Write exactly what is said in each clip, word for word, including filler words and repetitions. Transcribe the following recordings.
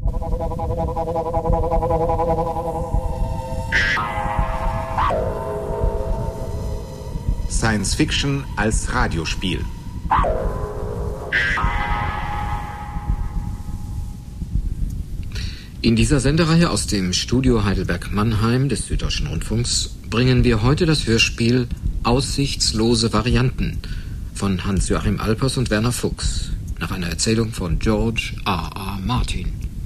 Science Fiction als Radiospiel. In dieser Sendereihe aus dem Studio Heidelberg-Mannheim des Süddeutschen Rundfunks bringen wir heute das Hörspiel Aussichtslose Varianten von Hans-Joachim Alpers und Werner Fuchs nach einer Erzählung von George R R. Martin.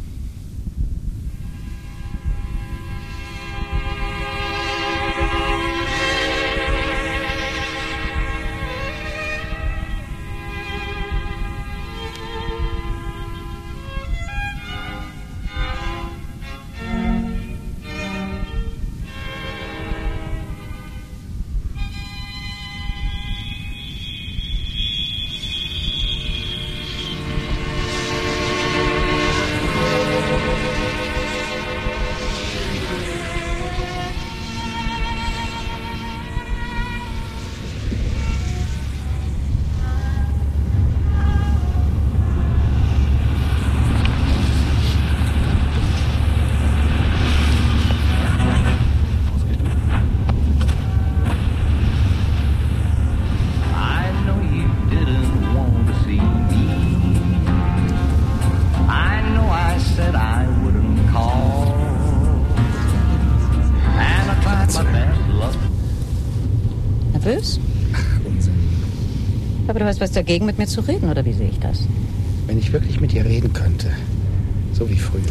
Aber du hast was dagegen, mit mir zu reden, oder wie sehe ich das? Wenn ich wirklich mit dir reden könnte, so wie früher.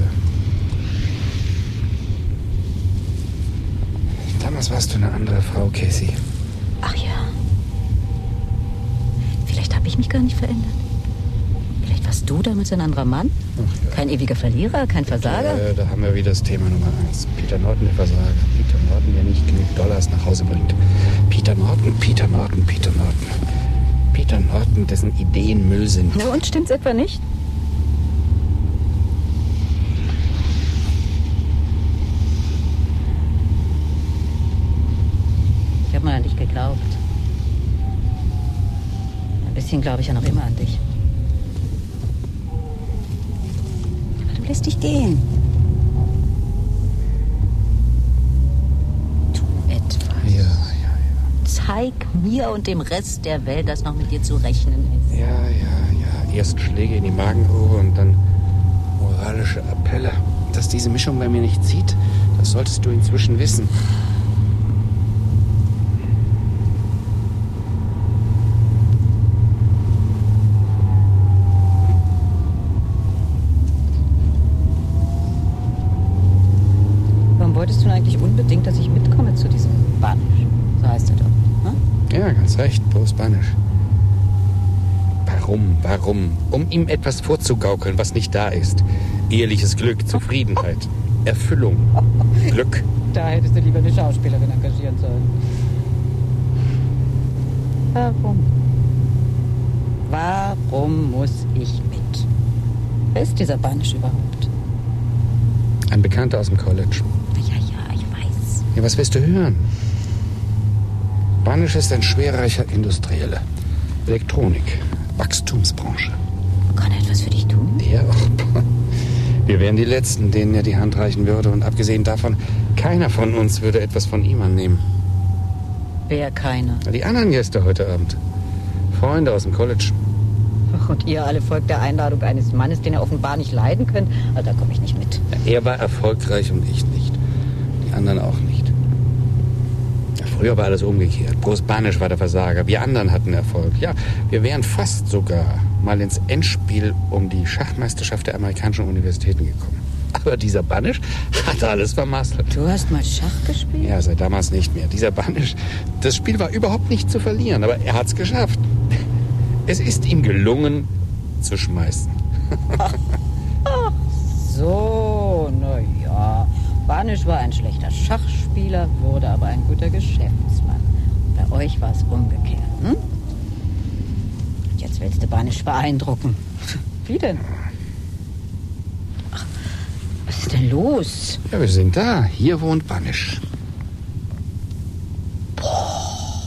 Damals warst du eine andere Frau, Casey. Ach ja. Vielleicht habe ich mich gar nicht verändert. Vielleicht warst du damals ein anderer Mann? Ach ja. Kein ewiger Verlierer, kein Versager? Ja, da haben wir wieder das Thema Nummer eins. Peter Norton, der Versager. Peter Norton, der nicht genug Dollars nach Hause bringt. Peter Norton, Peter Norton, Peter Norton. Peter Norton, dessen Ideen Müll sind. Na und, stimmt's etwa nicht? Ich habe mal an dich geglaubt. Ein bisschen glaube ich ja noch immer an dich. Aber du lässt dich gehen. Tu etwas. Ja, ja. Zeig mir und dem Rest der Welt, dass noch mit dir zu rechnen ist. Ja, ja, ja. Erst Schläge in die Magengrube und dann moralische Appelle. Dass diese Mischung bei mir nicht zieht, das solltest du inzwischen wissen. Warum wolltest du denn eigentlich unbedingt, dass ich mitkomme zu diesem Band? So heißt er doch. Ja, ganz recht, Bruce Bannish. Warum, warum? Um ihm etwas vorzugaukeln, was nicht da ist. Ehrliches Glück, Zufriedenheit, Erfüllung, Glück. Da hättest du lieber eine Schauspielerin engagieren sollen. Warum? Warum muss ich mit? Wer ist dieser Bannish überhaupt? Ein Bekannter aus dem College. Ja, ja, ich weiß. Ja, was willst du hören? Bannish ist ein schwerreicher Industrieller. Elektronik, Wachstumsbranche. Kann er etwas für dich tun? Der? Oh, wir wären die Letzten, denen er die Hand reichen würde. Und abgesehen davon, keiner von uns würde etwas von ihm annehmen. Wer keiner? Die anderen Gäste heute Abend. Freunde aus dem College. Ach, und ihr alle folgt der Einladung eines Mannes, den ihr offenbar nicht leiden könnt? Also, da komme ich nicht mit. Ja, er war erfolgreich und ich nicht. Die anderen auch nicht. Früher war alles umgekehrt. Bruce Bannish war der Versager. Wir anderen hatten Erfolg. Ja, wir wären fast sogar mal ins Endspiel um die Schachmeisterschaft der amerikanischen Universitäten gekommen. Aber dieser Bannish hat alles vermasselt. Du hast mal Schach gespielt? Ja, seit damals nicht mehr. Dieser Bannish, das Spiel war überhaupt nicht zu verlieren, aber er hat's geschafft. Es ist ihm gelungen, zu schmeißen. Ach, ach so, na ja. Bannish war ein schlechter Schachspieler, wurde aber ein guter Geschäftsmann. Bei euch war es umgekehrt, hm? Jetzt willst du Bannish beeindrucken. Wie denn? Ach, was ist denn los? Ja, wir sind da. Hier wohnt Bannish. Boah.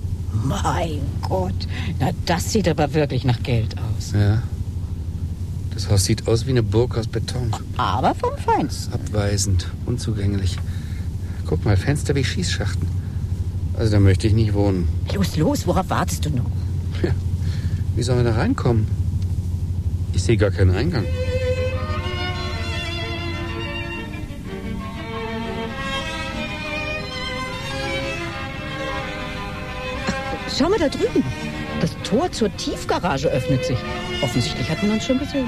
Mein Gott. Na, das sieht aber wirklich nach Geld aus. Ja. Das Haus sieht aus wie eine Burg aus Beton. Aber vom Feinsten. Abweisend, unzugänglich. Guck mal, Fenster wie Schießschachten. Also da möchte ich nicht wohnen. Los, los, worauf wartest du noch? Ja. Wie sollen wir da reinkommen? Ich sehe gar keinen Eingang. Ach, schau mal da drüben. Das Tor zur Tiefgarage öffnet sich. Offensichtlich hat man uns schon gesehen.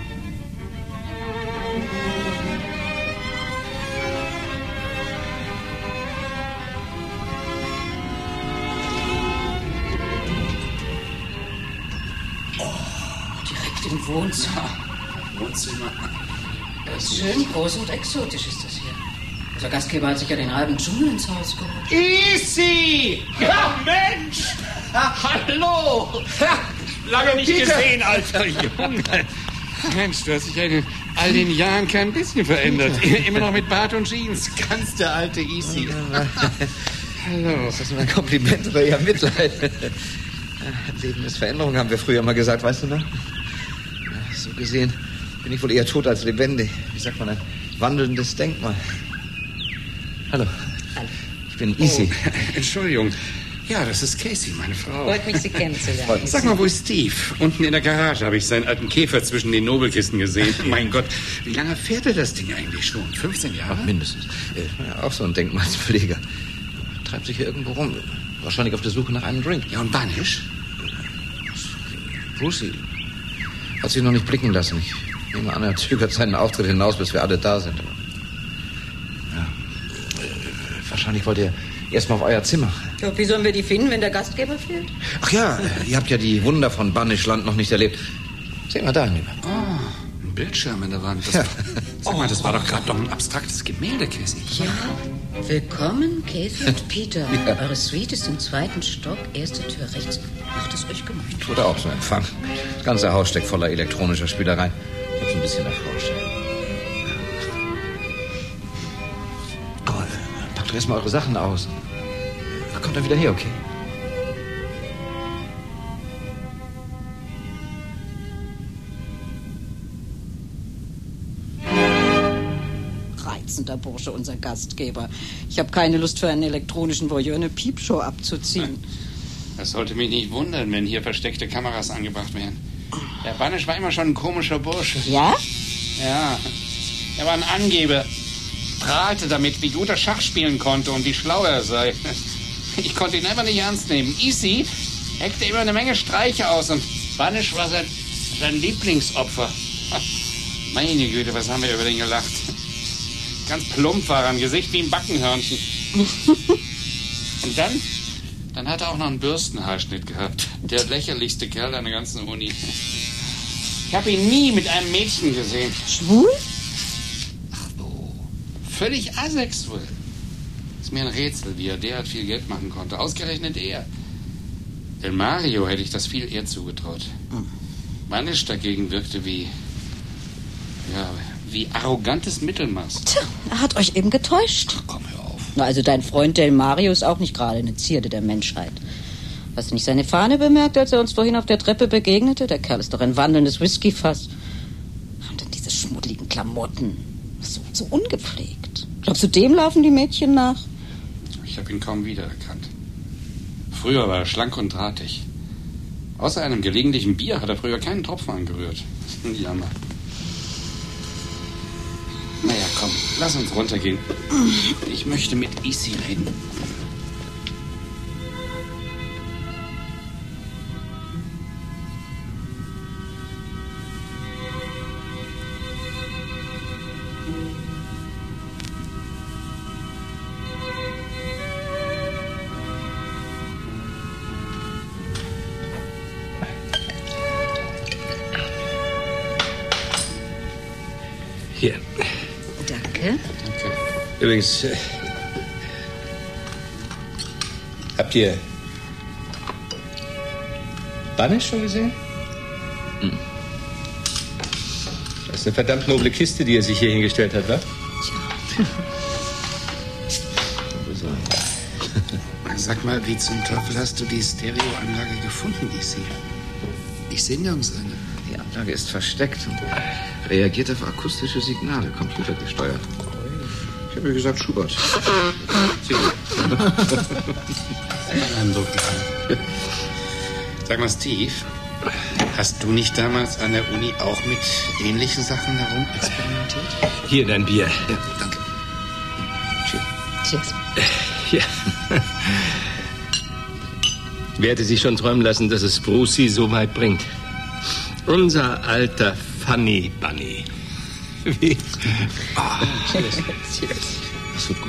Im Wohnzimmer. Wohnzimmer. Das ist schön groß und exotisch ist das hier. Unser Gastgeber hat sich ja den halben Dschungel ins Haus geholt. Easy! Ja, Mensch! Hallo! Lange nicht Peter. gesehen, alter Junge. Mensch, du hast dich ja in all den Jahren kein bisschen verändert. Immer noch mit Bart und Jeans. Ganz der alte Easy. Hallo. Ist das nur ein Kompliment oder eher Mitleid? Leben ist Veränderung, haben wir früher mal gesagt, weißt du noch? So gesehen bin ich wohl eher tot als lebendig. Wie sagt man, ein wandelndes Denkmal. Hallo. Hallo. Ich bin Easy. Oh, Entschuldigung. Ja, das ist Casey, meine Frau. Freut mich, Sie kennenzulernen. Sag mal, wo ist Steve? Unten in der Garage habe ich seinen alten Käfer zwischen den Nobelkisten gesehen. Mein Gott, wie lange fährt er das Ding eigentlich schon? fünfzehn Jahre? Ach, mindestens. Ja, auch so ein Denkmalspfleger. Treibt sich hier irgendwo rum. Wahrscheinlich auf der Suche nach einem Drink. Ja, und Banisch? Brucey hat sich noch nicht blicken lassen. Ich nehme an, er zögert seinen Auftritt hinaus, bis wir alle da sind. Ja. Äh, wahrscheinlich wollt ihr erstmal auf euer Zimmer. Ja, wie sollen wir die finden, wenn der Gastgeber fehlt? Ach ja, äh, ihr habt ja die Wunder von Banischland noch nicht erlebt. Seht mal da, lieber. Oh, ein Bildschirm in der Wand. Das, Ja. Sag mal, das war doch gerade doch ein abstraktes Gemälde, Casey. Ja. Willkommen, Casey und Peter. Ja. Eure Suite ist im zweiten Stock, erste Tür rechts. Macht es euch gemütlich. Tut er auch so Empfang. Das ganze Haus steckt voller elektronischer Spielereien. Ich hab's ein bisschen erforscht. Aber äh, packt doch erstmal eure Sachen aus. Kommt dann wieder her, okay? Reizender Bursche, unser Gastgeber. Ich habe keine Lust für einen elektronischen Voyeur eine Piepshow abzuziehen. Das sollte mich nicht wundern, wenn hier versteckte Kameras angebracht wären. Der Banisch war immer schon ein komischer Bursche. Ja? Ja, er war ein Angeber. Prahlte damit, wie gut er Schach spielen konnte und wie schlau er sei. Ich konnte ihn einfach nicht ernst nehmen. Easy heckte immer eine Menge Streiche aus und Banisch war sein, sein Lieblingsopfer. Meine Güte, was haben wir über den gelacht. Ganz plump war er am Gesicht wie ein Backenhörnchen. Und dann, dann hat er auch noch einen Bürstenhaarschnitt gehabt. Der lächerlichste Kerl an der ganzen Uni. Ich habe ihn nie mit einem Mädchen gesehen. Schwul? Ach so, völlig asexuell. Ist mir ein Rätsel, wie er derart viel Geld machen konnte. Ausgerechnet er. Denn Mario hätte ich das viel eher zugetraut. Banisch dagegen wirkte wie... ja, wie arrogantes Mittelmaß. Tja, er hat euch eben getäuscht. Ach, komm, hör auf. Na, also dein Freund Del Mario ist auch nicht gerade eine Zierde der Menschheit. Hast du nicht seine Fahne bemerkt, als er uns vorhin auf der Treppe begegnete? Der Kerl ist doch ein wandelndes Whiskyfass. Und dann diese schmuddeligen Klamotten. So, so ungepflegt. Glaubst du, dem laufen die Mädchen nach? Ich habe ihn kaum wiedererkannt. Früher war er schlank und drahtig. Außer einem gelegentlichen Bier hat er früher keinen Tropfen angerührt. Ein Jammer. Naja, komm, lass uns runtergehen. Ich möchte mit Easy reden. Hier. Danke. Danke. Übrigens, äh, habt ihr Banisch schon gesehen? Hm. Das ist eine verdammt noble Kiste, die er sich hier hingestellt hat, wa? Sag mal, wie zum Teufel hast du die Stereoanlage gefunden, Easy? Ich sehe nirgends eine. Die Anlage ist versteckt und reagiert auf akustische Signale, computergesteuert. Ich habe gesagt, Schubert. Sag mal, Steve, hast du nicht damals an der Uni auch mit ähnlichen Sachen herum experimentiert? Hier dein Bier. Ja, danke. Cheers. Ja. Wer hätte sich schon träumen lassen, dass es Brucey so weit bringt? Unser alter Funny Bunny. Wie? Oh, Cheers. Cheers. das wird gut.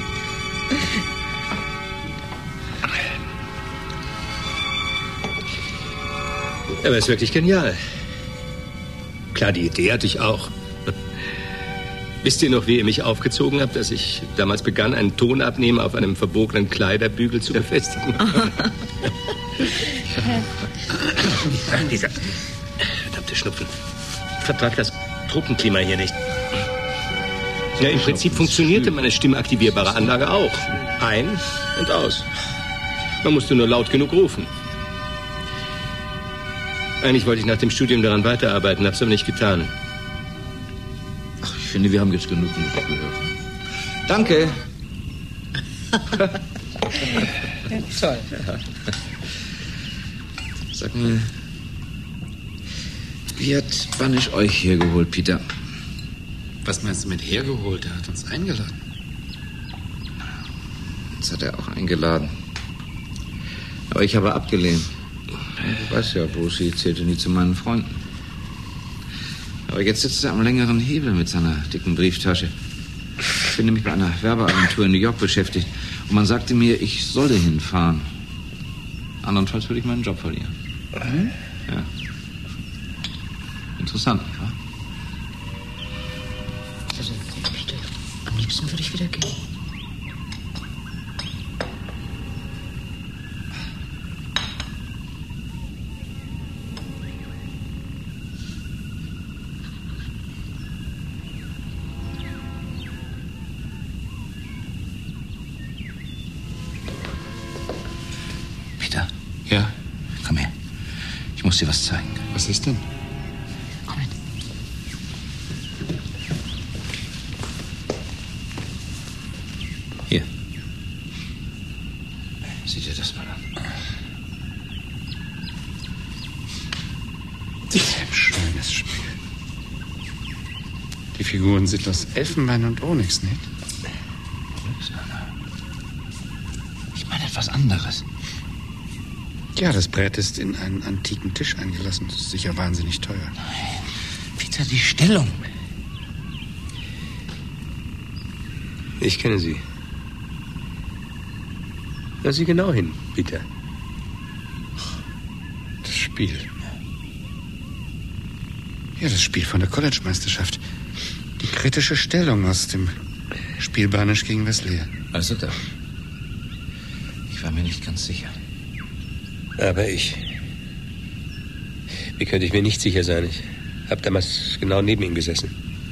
Aber es ist wirklich genial. Klar, die Idee hatte ich auch. Wisst ihr noch, wie ihr mich aufgezogen habt, dass ich damals begann, einen Tonabnehmer auf einem verbogenen Kleiderbügel zu befestigen? Dieser verdammte Schnupfen. Ich vertrag das Truppenklima hier nicht. Ja, im Prinzip funktionierte meine stimmaktivierbare Anlage auch. Ein und aus. Man musste nur laut genug rufen. Eigentlich wollte ich nach dem Studium daran weiterarbeiten, hab's aber nicht getan. Ach, ich finde, wir haben jetzt genug Musik gehört. Danke. Ja, toll. Sag mal, wie hat Banisch euch hier geholt, Peter? Was meinst du mit hergeholt? Er hat uns eingeladen. Uns hat er auch eingeladen. Aber ich habe abgelehnt. Du weißt ja, Brucey zählte nie zu meinen Freunden. Aber jetzt sitzt er am längeren Hebel mit seiner dicken Brieftasche. Ich bin nämlich bei einer Werbeagentur in New York beschäftigt. Und man sagte mir, ich solle hinfahren. Andernfalls würde ich meinen Job verlieren. Mhm. Ja. Interessant, nicht wahr? Also, Peter, am liebsten würde ich wieder gehen. Peter, Ja? komm her. Ich muss dir was zeigen. Was ist denn? Komm mit. Hier. Sieh dir das mal an. Ein schönes Spiel. Die Figuren sind aus Elfenbein und Onyx, nicht? Ich meine etwas anderes. Ja, das Brett ist in einen antiken Tisch eingelassen. Das ist sicher wahnsinnig teuer. Peter, die Stellung. Ich kenne sie. Hör sie genau hin, Peter. Das Spiel. Ja, das Spiel von der College-Meisterschaft. Die kritische Stellung aus dem Spiel Banisch gegen Wesleyan. Also da. Ich war mir nicht ganz sicher. Aber ich... Wie könnte ich mir nicht sicher sein? Ich habe damals genau neben ihm gesessen.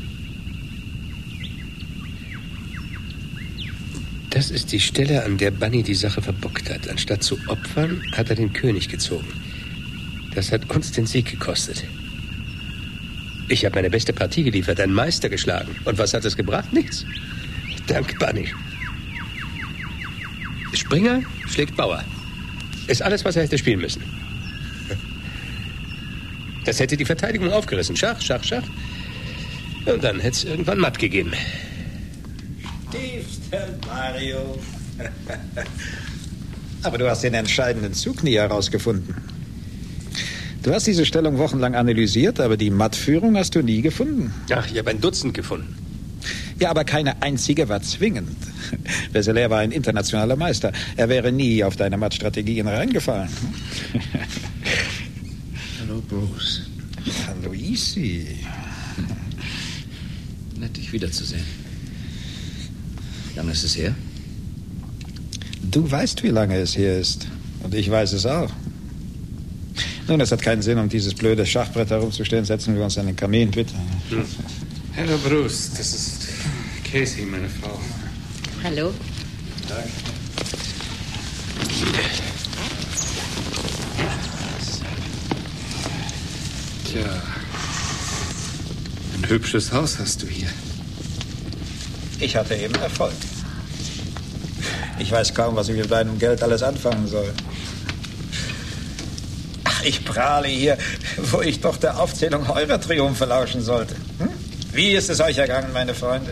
Das ist die Stelle, an der Bunny die Sache verbockt hat. Anstatt zu opfern, hat er den König gezogen. Das hat uns den Sieg gekostet. Ich habe meine beste Partie geliefert, einen Meister geschlagen. Und was hat es gebracht? Nichts. Dank Bunny. Springer schlägt Bauer. Ist alles, was er hätte spielen müssen. Das hätte die Verteidigung aufgerissen. Schach, Schach, Schach. Und dann hätte es irgendwann matt gegeben. Tiefste Mario. Aber du hast den entscheidenden Zug nie herausgefunden. Du hast diese Stellung wochenlang analysiert, aber die Mattführung hast du nie gefunden. Ach, ich habe ein Dutzend gefunden. Ja, aber keine einzige war zwingend. Wesseler war ein internationaler Meister. Er wäre nie auf deine Mattstrategien reingefallen. Hallo, Bruce. Hallo, Easy. Nett, dich wiederzusehen. Wie lange ist es her? Du weißt, wie lange es hier ist. Und ich weiß es auch. Nun, es hat keinen Sinn, um dieses blöde Schachbrett herumzustellen. Setzen wir uns an den Kamin, bitte. Hm. Hallo, Bruce. Das ist Casey, meine Frau. Hallo. Danke. Tja, ein hübsches Haus hast du hier. Ich hatte eben Erfolg. Ich weiß kaum, was ich mit meinem Geld alles anfangen soll. Ach, ich prahle hier, wo ich doch der Aufzählung eurer Triumphe lauschen sollte. Hm? Wie ist es euch ergangen, meine Freunde?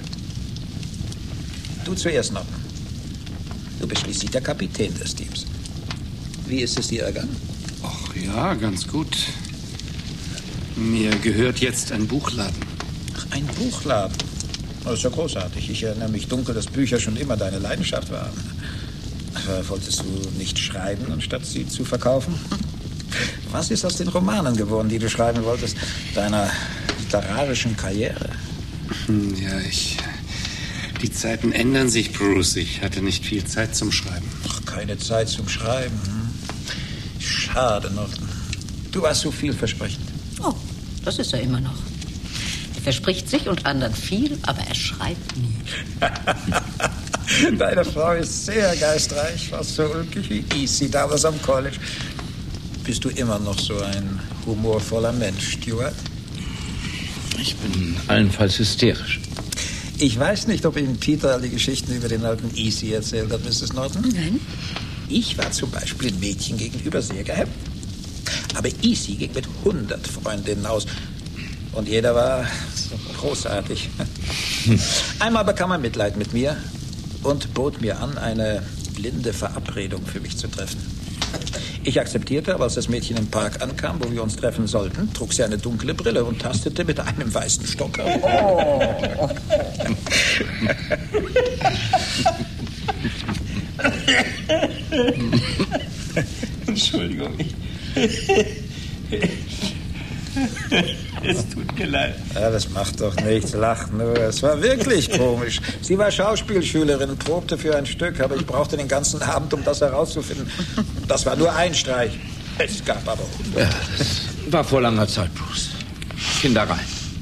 Du zuerst noch. Du bist schließlich der Kapitän des Teams. Wie ist es dir ergangen? Ach ja, ganz gut. Mir gehört jetzt ein Buchladen. Ach, ein Buchladen? Das ist ja großartig. Ich erinnere mich dunkel, dass Bücher schon immer deine Leidenschaft waren. Aber wolltest du nicht schreiben, anstatt sie zu verkaufen? Was ist aus den Romanen geworden, die du schreiben wolltest? Deiner literarischen Karriere? Hm, ja, ich... Die Zeiten ändern sich, Bruce. Ich hatte nicht viel Zeit zum Schreiben. Ach, keine Zeit zum Schreiben. Hm? Schade, Norton. Du warst so vielversprechend. Oh, das ist er immer noch. Er verspricht sich und anderen viel, aber er schreibt nie. Deine Frau ist sehr geistreich, fast so ulkig wie Easy damals am College. Bist du immer noch so ein humorvoller Mensch, Stuart? Ich bin allenfalls hysterisch. Ich weiß nicht, ob Ihnen Peter die Geschichten über den alten Easy erzählt hat, Misses Norton. Nein. Ich war zum Beispiel dem Mädchen gegenüber sehr gehemmt. Aber Easy ging mit hundert Freundinnen aus. Und jeder war so großartig. Einmal bekam er Mitleid mit mir und bot mir an, eine blinde Verabredung für mich zu treffen. Ich akzeptierte, aber als das Mädchen im Park ankam, wo wir uns treffen sollten, trug sie eine dunkle Brille und tastete mit einem weißen Stock auf. Oh. Entschuldigung. Es tut mir leid. Ja, das macht doch nichts. Lach nur. Es war wirklich komisch. Sie war Schauspielschülerin und probte für ein Stück, aber ich brauchte den ganzen Abend, um das herauszufinden. Das war nur ein Streich. Es gab aber... Ja, das war vor langer Zeit, Bruce. Kinderrein.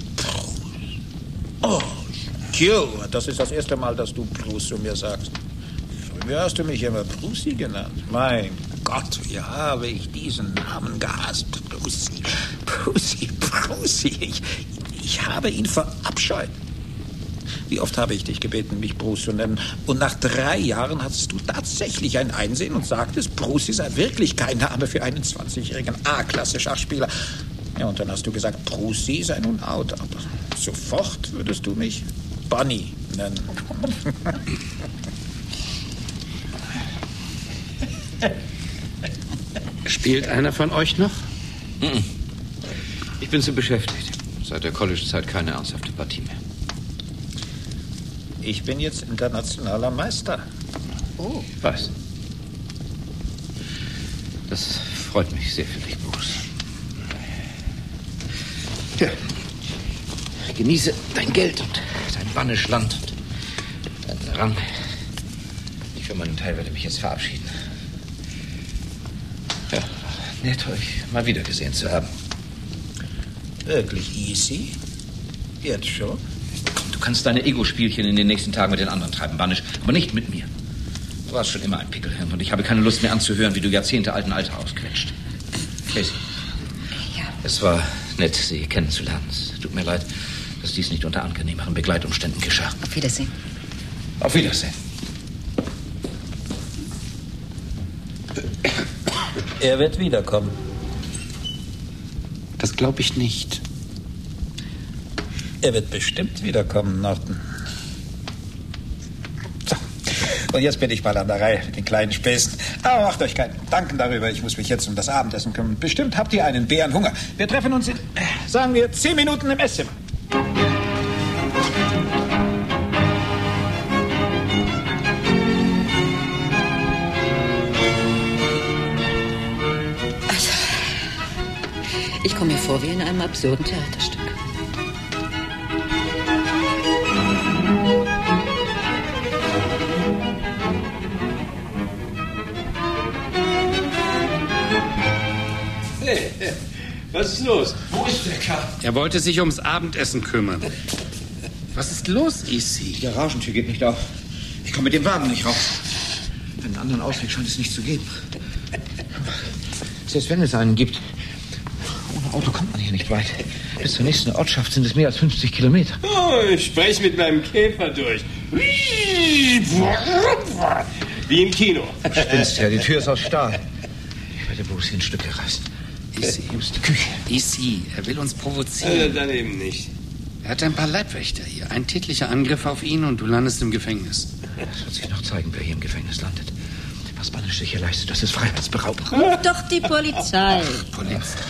Oh, Q, das ist das erste Mal, dass du Bruce zu mir sagst. Früher hast du mich immer Brucey genannt. Mein Gott, wie habe ich diesen Namen gehasst. Brucey, Brucey, Brucey. Ich, ich habe ihn verabscheut. Wie oft habe ich dich gebeten, mich Bruce zu nennen? Und nach drei Jahren hattest du tatsächlich ein Einsehen und sagtest, Brucey sei wirklich kein Name für einen zwanzigjährigen A-Klasse-Schachspieler. Ja, und dann hast du gesagt, Brucey sei nun out. Aber sofort würdest du mich Bunny nennen. Spielt einer von euch noch? Ich bin zu beschäftigt. Seit der College-Zeit keine ernsthafte Partie mehr. Ich bin jetzt internationaler Meister. Oh. Was? Das freut mich sehr für dich, Bruce. Ja. Genieße dein Geld und dein Bannischland und deinen Rang. Ich für meinen Teil werde mich jetzt verabschieden. Ja, nett, euch mal wieder gesehen zu haben. Wirklich easy? Jetzt schon? Komm, du kannst deine Ego-Spielchen in den nächsten Tagen mit den anderen treiben, Bannisch, aber nicht mit mir. Du warst schon immer ein Pickelhirn und ich habe keine Lust mehr anzuhören, wie du jahrzehntealten Alter ausquetscht. Casey. Ja. Es war nett, Sie kennenzulernen. Es tut mir leid, dass dies nicht unter angenehmeren Begleitumständen geschah. Auf Wiedersehen. Auf Wiedersehen. Er wird wiederkommen. Das glaube ich nicht. Er wird bestimmt wiederkommen, Norton. So. Und jetzt bin ich mal an der Reihe mit den kleinen Späßen. Aber macht euch keinen Gedanken darüber. Ich muss mich jetzt um das Abendessen kümmern. Bestimmt habt ihr einen Bärenhunger. Wir treffen uns in, sagen wir, zehn Minuten im Esszimmer. Ich komme mir vor wie in einem absurden Theaterstück. Hey, was ist los? Wo ist der Kerl? Er wollte sich ums Abendessen kümmern. Was ist los, Easy? Die Garagentür geht nicht auf. Ich komme mit dem Wagen nicht raus. Einen anderen Ausweg scheint es nicht zu geben. Selbst wenn es einen gibt, ohne Auto kommt man hier hier nicht weit. Bis zur nächsten Ortschaft sind es mehr als fünfzig Kilometer. Oh, ich spreche mit meinem Käfer durch. Wie im Kino. Du spinnst ja, die Tür ist aus Stahl. Ich werde Bruce in Stücke reißen. Easy. Hier ist die Küche. Easy. Er will uns provozieren. Äh, dann eben nicht. Er hat ein paar Leibwächter hier. Ein tätlicher Angriff auf ihn und du landest im Gefängnis. Es wird sich noch zeigen, wer hier im Gefängnis landet. Was Banisch sich hier leistet, das ist Freiheitsberaubung. Ruf doch die Polizei. Polizei.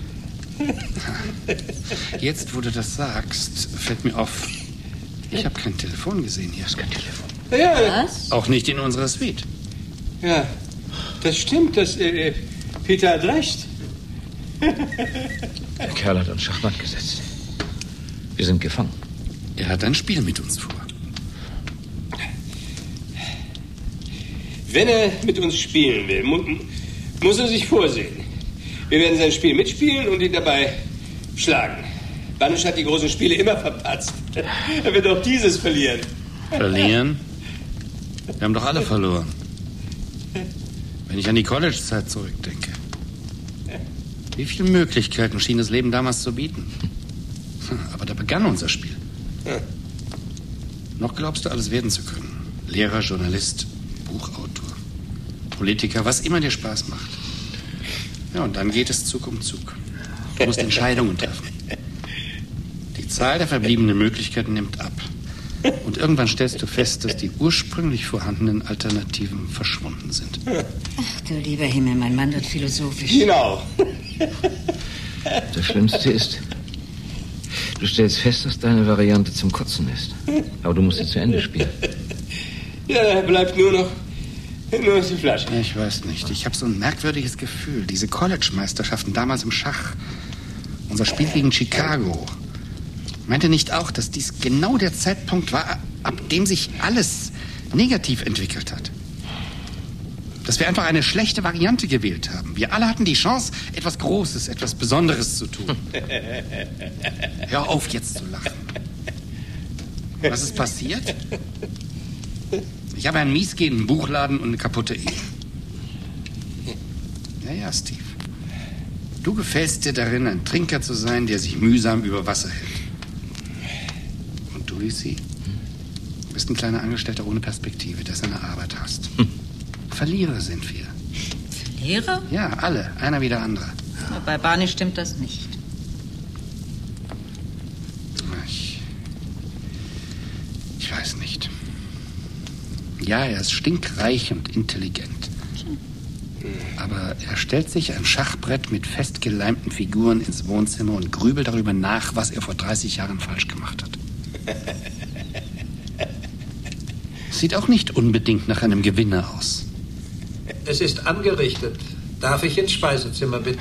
Jetzt, wo du das sagst, fällt mir auf, ich habe kein Telefon gesehen hier. Ist kein Telefon. Ja, Was? Auch nicht in unserer Suite. ja, das stimmt. Das, äh, Peter hat recht. Der Kerl hat uns Schachmatt gesetzt. Wir sind gefangen. Er hat ein Spiel mit uns vor. Wenn er mit uns spielen will, mu muss er sich vorsehen. Wir werden sein Spiel mitspielen und ihn dabei schlagen. Banisch hat die großen Spiele immer verpatzt. Er wird auch dieses verlieren. Verlieren? Wir haben doch alle verloren. Wenn ich an die College-Zeit zurückdenke. Wie viele Möglichkeiten schien das Leben damals zu bieten? Aber da begann unser Spiel. Noch glaubst du, alles werden zu können. Lehrer, Journalist, Buchautor, Politiker, was immer dir Spaß macht. Ja, und dann geht es Zug um Zug. Du musst Entscheidungen treffen. Die Zahl der verbliebenen Möglichkeiten nimmt ab. Und irgendwann stellst du fest, dass die ursprünglich vorhandenen Alternativen verschwunden sind. Ach du lieber Himmel, mein Mann wird philosophisch. Genau. Das Schlimmste ist, du stellst fest, dass deine Variante zum Kotzen ist. Aber du musst sie zu Ende spielen. Ja, da bleibt nur noch, nur noch die Flasche. Ich weiß nicht. Ich habe so ein merkwürdiges Gefühl. Diese College-Meisterschaften damals im Schach. Unser Spiel gegen Chicago. Meinte nicht auch, dass dies genau der Zeitpunkt war, ab dem sich alles negativ entwickelt hat? Dass wir einfach eine schlechte Variante gewählt haben. Wir alle hatten die Chance, etwas Großes, etwas Besonderes zu tun. Hör auf, jetzt zu lachen. Was ist passiert? Ich habe einen miesgehenden Buchladen und eine kaputte Ehe. Ja, ja, Steve. Du gefällst dir darin, ein Trinker zu sein, der sich mühsam über Wasser hält. Und du, Lizzie, du bist ein kleiner Angestellter ohne Perspektive, der seine Arbeit hasst. Hm. Verlierer sind wir. Verlierer? Ja, alle. Einer wie der andere. Bei Barney stimmt das nicht. Ich, ich weiß nicht. Ja, er ist stinkreich und intelligent. Aber er stellt sich ein Schachbrett mit festgeleimten Figuren ins Wohnzimmer und grübelt darüber nach, was er vor dreißig Jahren falsch gemacht hat. Sieht auch nicht unbedingt nach einem Gewinner aus. Es ist angerichtet. Darf ich ins Speisezimmer bitten?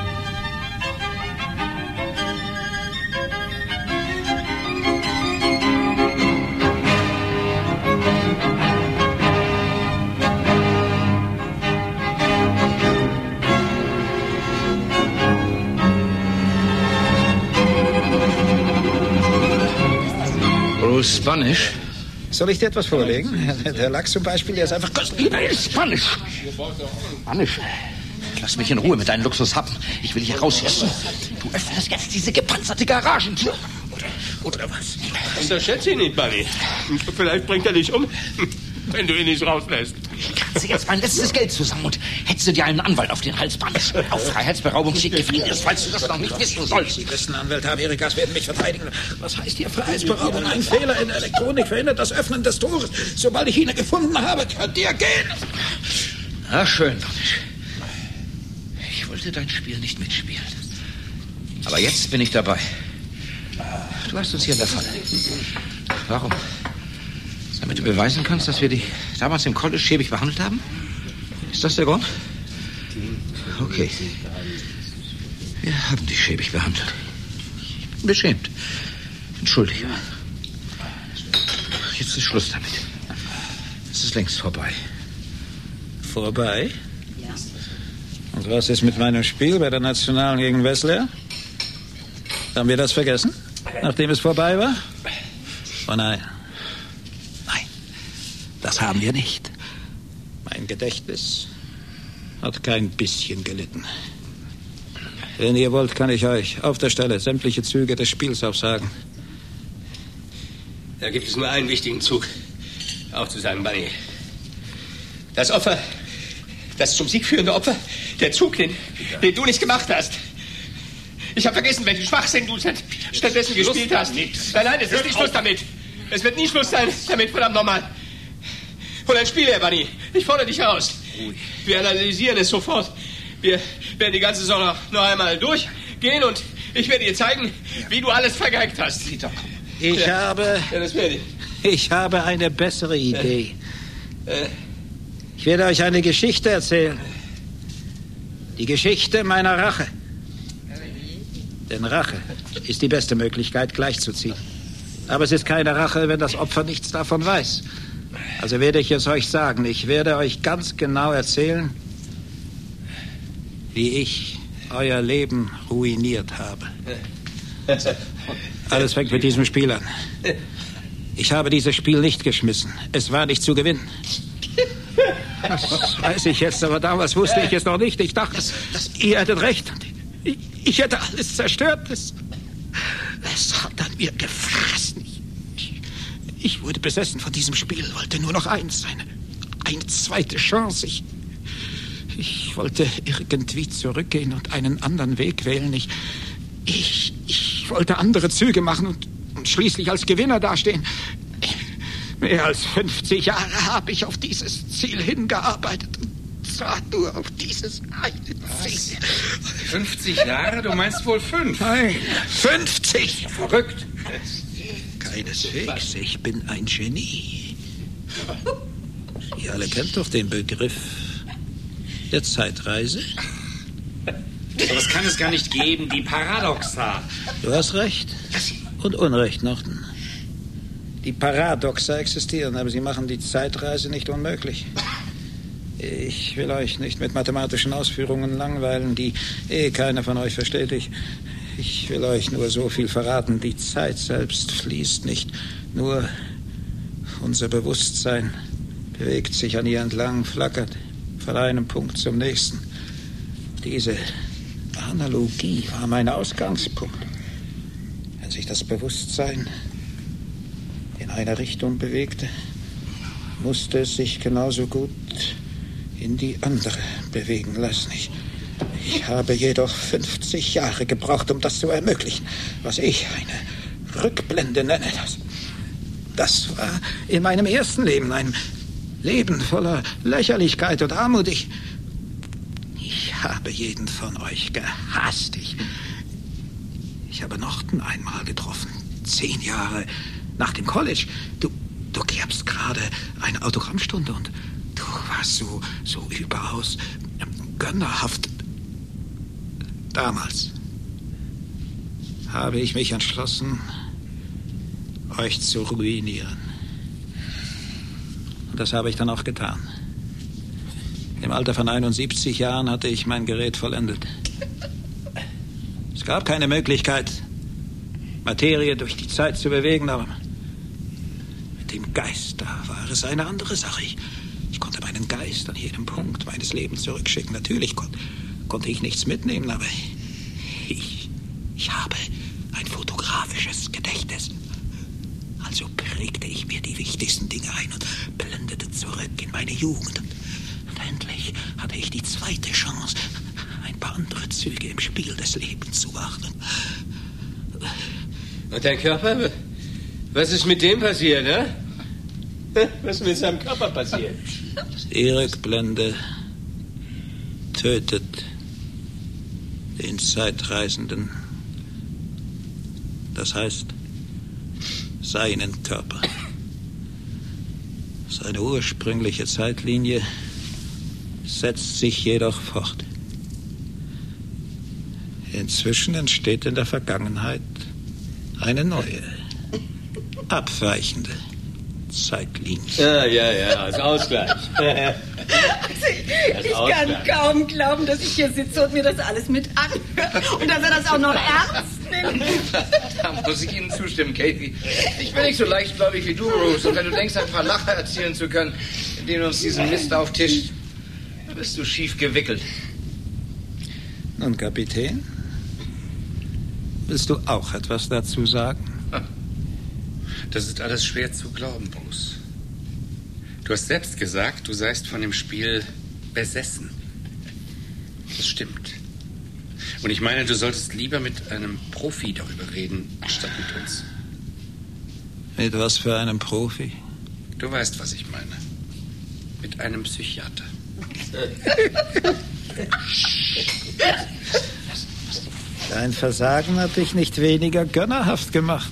Bruce Banisch? Soll ich dir etwas vorlegen? Der Lachs zum Beispiel, der ist einfach köstlich. Banisch! Banisch! Lass mich in Ruhe mit deinen Luxushappen. Ich will hier raus. Du öffnest jetzt diese gepanzerte Garagentür. Oder, oder was? Unterschätze ihn nicht, Bunny. Vielleicht bringt er dich um, wenn du ihn nicht rauslässt. Ich kratze jetzt mein letztes Geld zusammen und hetze dir einen Anwalt auf den Hals, Banisch. Auf Freiheitsberaubung steht Gefängnis, falls du das noch nicht wissen sollst. Die besten Anwälte Amerikas werden mich verteidigen. Was heißt hier Freiheitsberaubung? Ein Fehler in der Elektronik verhindert das Öffnen des Tores. Sobald ich ihn gefunden habe, könnt ihr gehen. Na schön, Banisch. Ich wollte dein Spiel nicht mitspielen. Aber jetzt bin ich dabei. Du hast uns hier in der Falle. Warum? Damit du beweisen kannst, dass wir dich damals im College schäbig behandelt haben? Ist das der Grund? Okay. Wir haben dich schäbig behandelt. Ich bin beschämt. Entschuldige. Jetzt ist Schluss damit. Es ist längst vorbei. Vorbei? Ja. Und was ist mit meinem Spiel bei der Nationalen gegen Wessler? Haben wir das vergessen, nachdem es vorbei war? Oh nein. Nein, das haben wir nicht. Mein Gedächtnis hat kein bisschen gelitten. Wenn ihr wollt, kann ich euch auf der Stelle sämtliche Züge des Spiels aufsagen. Da gibt es nur einen wichtigen Zug aufzusagen, Bunny. Das Opfer, das zum Sieg führende Opfer, der Zug, den, den du nicht gemacht hast. Ich habe vergessen, welchen Schwachsinn du stattdessen gespielt hast. Nein, nein, es ist nicht Schluss damit. Es wird nie Schluss sein damit, verdammt nochmal. Und ein Spiel her, Bunny. Ich fordere dich heraus. Wir analysieren es sofort. Wir werden die ganze Saison noch, noch einmal durchgehen und ich werde dir zeigen, wie du alles vergeigt hast. Ich ja. habe... Ja, das werde ich. Ich habe eine bessere Idee. Ich werde euch eine Geschichte erzählen. Die Geschichte meiner Rache. Denn Rache ist die beste Möglichkeit, gleichzuziehen. Aber es ist keine Rache, wenn das Opfer nichts davon weiß. Also werde ich es euch sagen. Ich werde euch ganz genau erzählen, wie ich euer Leben ruiniert habe. Alles fängt mit diesem Spiel an. Ich habe dieses Spiel nicht geschmissen. Es war nicht zu gewinnen. Das weiß ich jetzt, aber damals wusste ich es noch nicht. Ich dachte, ihr hättet recht. Ich, ich hätte alles zerstört. Es, es hat an mir gefressen. Ich, ich wurde besessen von diesem Spiel, wollte nur noch eins, eine, eine zweite Chance. Ich, ich wollte irgendwie zurückgehen und einen anderen Weg wählen. Ich, ich, ich wollte andere Züge machen und, und schließlich als Gewinner dastehen. Mehr als fünfzig Jahre habe ich auf dieses Ziel hingearbeitet. Und zwar nur auf dieses eine Ziel. fünfzig Jahre? Du meinst wohl fünf? Nein, fünfzig. Verrückt. Keineswegs, ich bin ein Genie. Ihr alle kennt doch den Begriff der Zeitreise. Aber das kann es gar nicht geben, die Paradoxa. Du hast recht. Und Unrecht, Norton. Die Paradoxa existieren, aber sie machen die Zeitreise nicht unmöglich. Ich will euch nicht mit mathematischen Ausführungen langweilen, die eh keiner von euch versteht. Ich, ich will euch nur so viel verraten. Die Zeit selbst fließt nicht. Nur unser Bewusstsein bewegt sich an ihr entlang, flackert von einem Punkt zum nächsten. Diese Analogie war mein Ausgangspunkt. Wenn sich das Bewusstsein in eine Richtung bewegte, musste es sich genauso gut in die andere bewegen lassen. Ich, ich habe jedoch fünfzig Jahre gebraucht, um das zu ermöglichen, was ich eine Rückblende nenne. Das, das war in meinem ersten Leben ein Leben voller Lächerlichkeit und Armut. Ich, ich habe jeden von euch gehasst. Ich, ich habe Norton einmal getroffen, zehn Jahre nach dem College. Du, du gabst gerade eine Autogrammstunde und du warst so, so überaus gönnerhaft. Damals habe ich mich entschlossen, euch zu ruinieren. Und das habe ich dann auch getan. Im Alter von einundsiebzig Jahren hatte ich mein Gerät vollendet. Es gab keine Möglichkeit, Materie durch die Zeit zu bewegen, aber mit dem Geist, da war es eine andere Sache. Ich, ich konnte meinen Geist an jedem Punkt meines Lebens zurückschicken. Natürlich kon, konnte ich nichts mitnehmen, aber ich, ich habe ein fotografisches Gedächtnis. Also prägte ich mir die wichtigsten Dinge ein und blendete zurück in meine Jugend. Und, und endlich hatte ich die zweite Chance, ein paar andere Züge im Spiel des Lebens zu machen. Und dein Körper? Was ist mit dem passiert, ne? Was ist mit seinem Körper passiert? Die Rückblende tötet den Zeitreisenden. Das heißt, seinen Körper. Seine ursprüngliche Zeitlinie setzt sich jedoch fort. Inzwischen entsteht in der Vergangenheit eine neue, abweichende Zeitlinie. Ja, ja, ja, als Ausgleich. Also ich, ich kann kaum glauben, dass ich hier sitze und mir das alles mit anhöre. Und dass er das auch noch ernst nimmt. Da muss ich Ihnen zustimmen, Katie. Ich bin nicht so leichtgläubig wie du, Bruce. Und wenn du denkst, ein paar Lacher erzielen zu können, indem du uns diesen Mist auftischt, dann bist du schief gewickelt. Nun, Kapitän, Willst du auch etwas dazu sagen? Das ist alles schwer zu glauben, Bruce. Du hast selbst gesagt, du seist von dem Spiel besessen. Das stimmt. Und ich meine, du solltest lieber mit einem Profi darüber reden, anstatt mit uns. Mit was für einem Profi? Du weißt, was ich meine. Mit einem Psychiater. Dein Versagen hat dich nicht weniger gönnerhaft gemacht.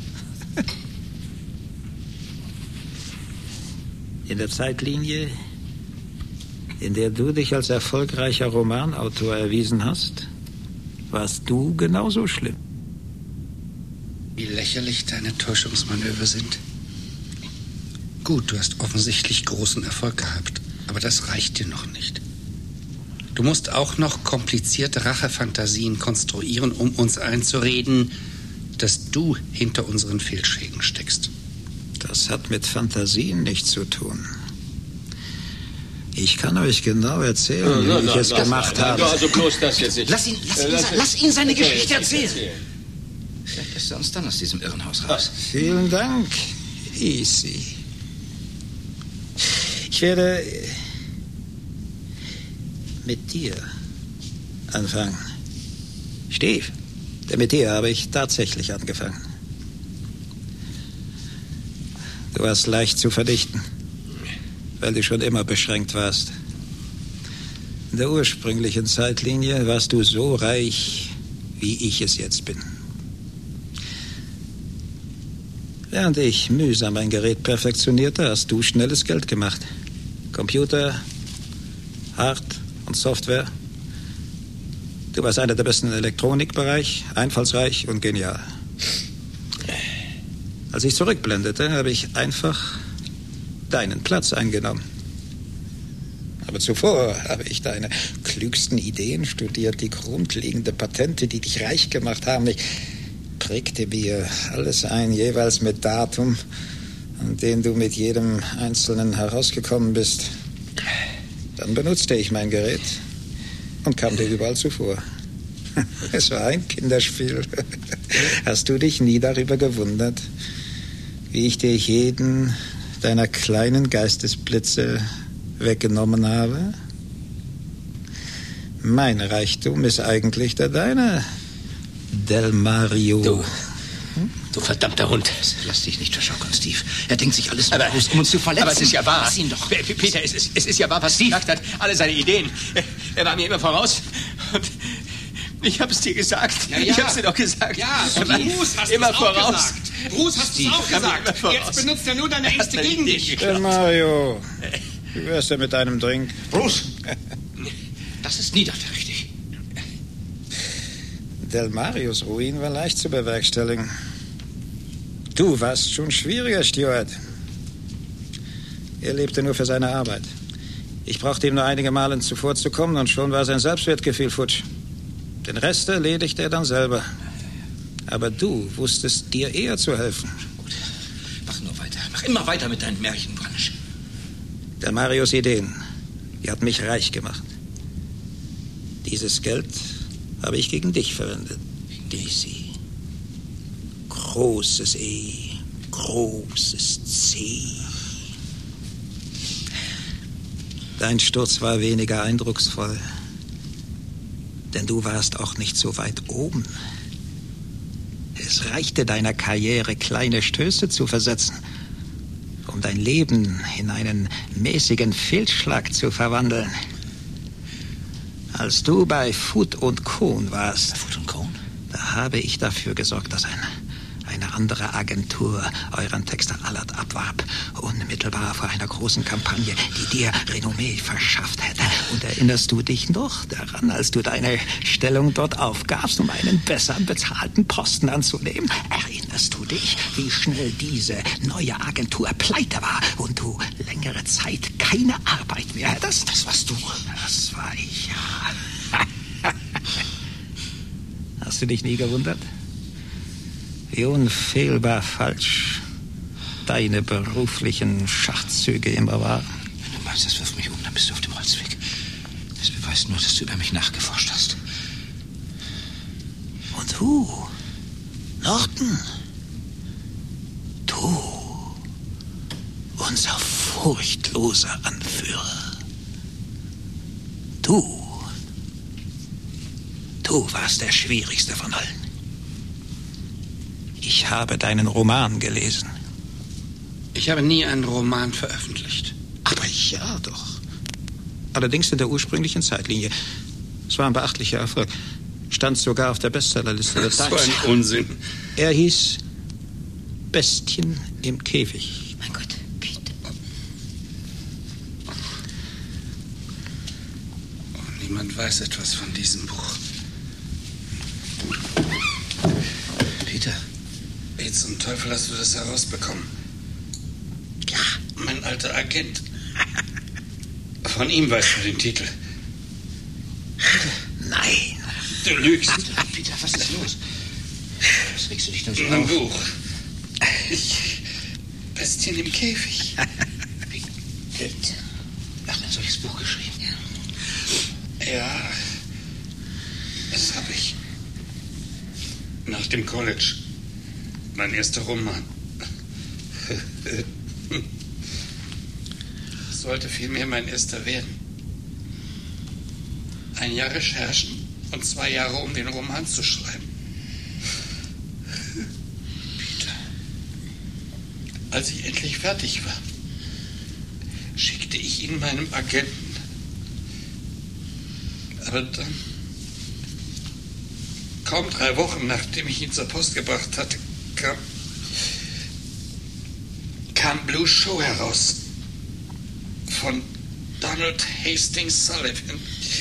In der Zeitlinie, in der du dich als erfolgreicher Romanautor erwiesen hast, warst du genauso schlimm. Wie lächerlich deine Täuschungsmanöver sind. Gut, du hast offensichtlich großen Erfolg gehabt, aber das reicht dir noch nicht. Du musst auch noch komplizierte Rachefantasien konstruieren, um uns einzureden, dass du hinter unseren Fehlschlägen steckst. Das hat mit Fantasien nichts zu tun. Ich kann euch genau erzählen, Ja, wie na, ich na, es lass gemacht mal. habe. Also bloß das jetzt nicht. Lass ihn, lass Äh, ihn, lass- lass ihn seine Okay, Geschichte jetzt erzählen. erzähl. Vielleicht lässt er uns dann aus diesem Irrenhaus raus. Vielen Dank, Easy. Ich werde mit dir anfangen. Steve, denn mit dir habe ich tatsächlich angefangen. Du warst leicht zu verdichten, weil du schon immer beschränkt warst. In der ursprünglichen Zeitlinie warst du so reich, wie ich es jetzt bin. Während ich mühsam ein Gerät perfektionierte, hast du schnelles Geld gemacht. Computer, Hard- und Software. Du warst einer der besten im Elektronikbereich, einfallsreich und genial. Als ich zurückblendete, habe ich einfach deinen Platz eingenommen. Aber zuvor habe ich deine klügsten Ideen studiert, die grundlegenden Patente, die dich reich gemacht haben. Ich prägte mir alles ein, jeweils mit Datum, an dem du mit jedem Einzelnen herausgekommen bist. Dann benutzte ich mein Gerät und kam dir überall zuvor. Es war ein Kinderspiel. Hast du dich nie darüber gewundert, wie ich dir jeden deiner kleinen Geistesblitze weggenommen habe? Mein Reichtum ist eigentlich der deine, Del Mario. Du, du verdammter Hund. Lass dich nicht verschaukeln, Steve. Er denkt sich alles nur aus, um uns zu verletzen. Aber es ist ja wahr. Lass ihn doch. P- Peter, es ist, es ist ja wahr, was Steve gesagt hat. Alle seine Ideen. Er war mir immer voraus. Und ich habe es dir gesagt. Ja, ja. Ich habe es dir doch gesagt. Ja, er war Bruce hast immer du's auch voraus. gesagt. Bruce hast Steve, es auch er war mir gesagt. immer voraus. Jetzt benutzt er nur deine Er hat Ängste meine gegen Ideen dich. geklaut. Del Mario, wie wär's denn mit deinem Drink? Bruce, das ist niederträchtig. Del Marios Ruin war leicht zu bewerkstelligen. Du warst schon schwieriger, Stuart. Er lebte nur für seine Arbeit. Ich brauchte ihm nur einige Male zuvorzukommen und schon war sein Selbstwertgefühl futsch. Den Rest erledigte er dann selber. Aber du wusstest dir eher zu helfen. Gut, mach nur weiter. Mach immer weiter mit deinen Märchen, Branch. Del Marios Ideen, die hat mich reich gemacht. Dieses Geld habe ich gegen dich verwendet, Daisy. Großes E, großes C. Dein Sturz war weniger eindrucksvoll, denn du warst auch nicht so weit oben. Es reichte deiner Karriere, kleine Stöße zu versetzen, um dein Leben in einen mäßigen Fehlschlag zu verwandeln. Als du bei Food und Kohn warst, Food und Kohn? da habe ich dafür gesorgt, dass ein, eine andere Agentur euren Texter Allard abwarb, unmittelbar vor einer großen Kampagne, die dir Renommee verschafft hätte. Und erinnerst du dich noch daran, als du deine Stellung dort aufgabst, um einen besser bezahlten Posten anzunehmen? Erinnerst du dich, wie schnell diese neue Agentur pleite war und du längere Zeit keine Arbeit mehr hattest? Das warst du. Das war ich, ja. Hast du dich nie gewundert? Wie unfehlbar falsch deine beruflichen Schachzüge immer waren? Wenn du meinst, das wirft mich um, dann bist du auf dem Holzweg. Das beweist nur, dass du über mich nachgeforscht hast. Und du, Norton. Du, unser furchtloser Anführer. Du. Du warst der schwierigste von allen. Ich habe deinen Roman gelesen. Ich habe nie einen Roman veröffentlicht. Aber ja, doch. Allerdings in der ursprünglichen Zeitlinie. Es war ein beachtlicher Erfolg. Stand sogar auf der Bestsellerliste der Das Times. war ein Unsinn. Er hieß Bestien im Käfig. Mein Gott, Peter. Oh, niemand weiß etwas von diesem Buch. Peter, wie zum Teufel hast du das herausbekommen? Ja. Mein alter Agent. Von ihm weißt du den Titel. Nein. Du lügst. Peter, Peter, was ist los? Was regst du dich denn so Mein auf? Buch. Ich... Bestien im Käfig. Peter. Ach, ein solches Buch geschrieben. Ja, das habe ich. Nach dem College. Mein erster Roman. Sollte vielmehr mein erster werden. Ein Jahr Recherchen und zwei Jahre, um den Roman zu schreiben. Peter. Als ich endlich fertig war, schickte ich ihn meinem Agenten. Aber dann, kaum drei Wochen nachdem ich ihn zur Post gebracht hatte, kam, kam Blue Show heraus. Von Donald Hastings Sullivan.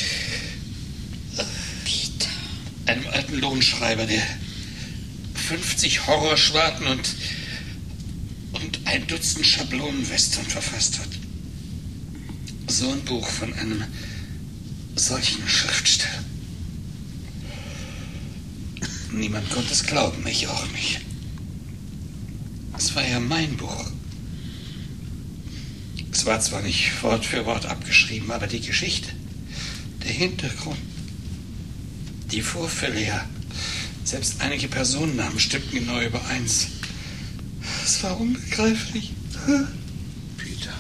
Peter. Einem alten Lohnschreiber, der fünfzig Horrorschwarten und, und ein Dutzend Schablonenwestern verfasst hat. So ein Buch von einem solchen Schriftsteller. Niemand konnte es glauben, ich auch nicht. Es war ja mein Buch. Es war zwar nicht Wort für Wort abgeschrieben, aber die Geschichte, der Hintergrund, die Vorfälle, ja, selbst einige Personennamen stimmten genau übereins. Es war unbegreiflich. Peter.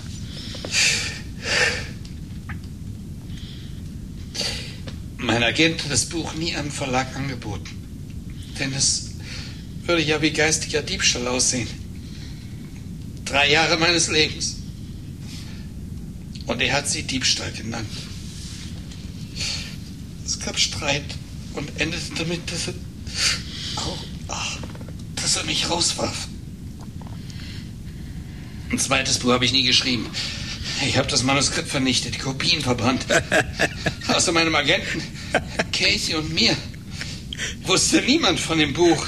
Mein Agent hat das Buch nie einem Verlag angeboten. Denn es würde ja wie geistiger Diebstahl aussehen. Drei Jahre meines Lebens. Und er hat sie Diebstahl genannt. Es gab Streit und endete damit, dass er, oh, ach, dass er mich rauswarf. Ein zweites Buch habe ich nie geschrieben. Ich habe das Manuskript vernichtet, die Kopien verbrannt. Außer meinem Agenten, Casey und mir, wusste niemand von dem Buch.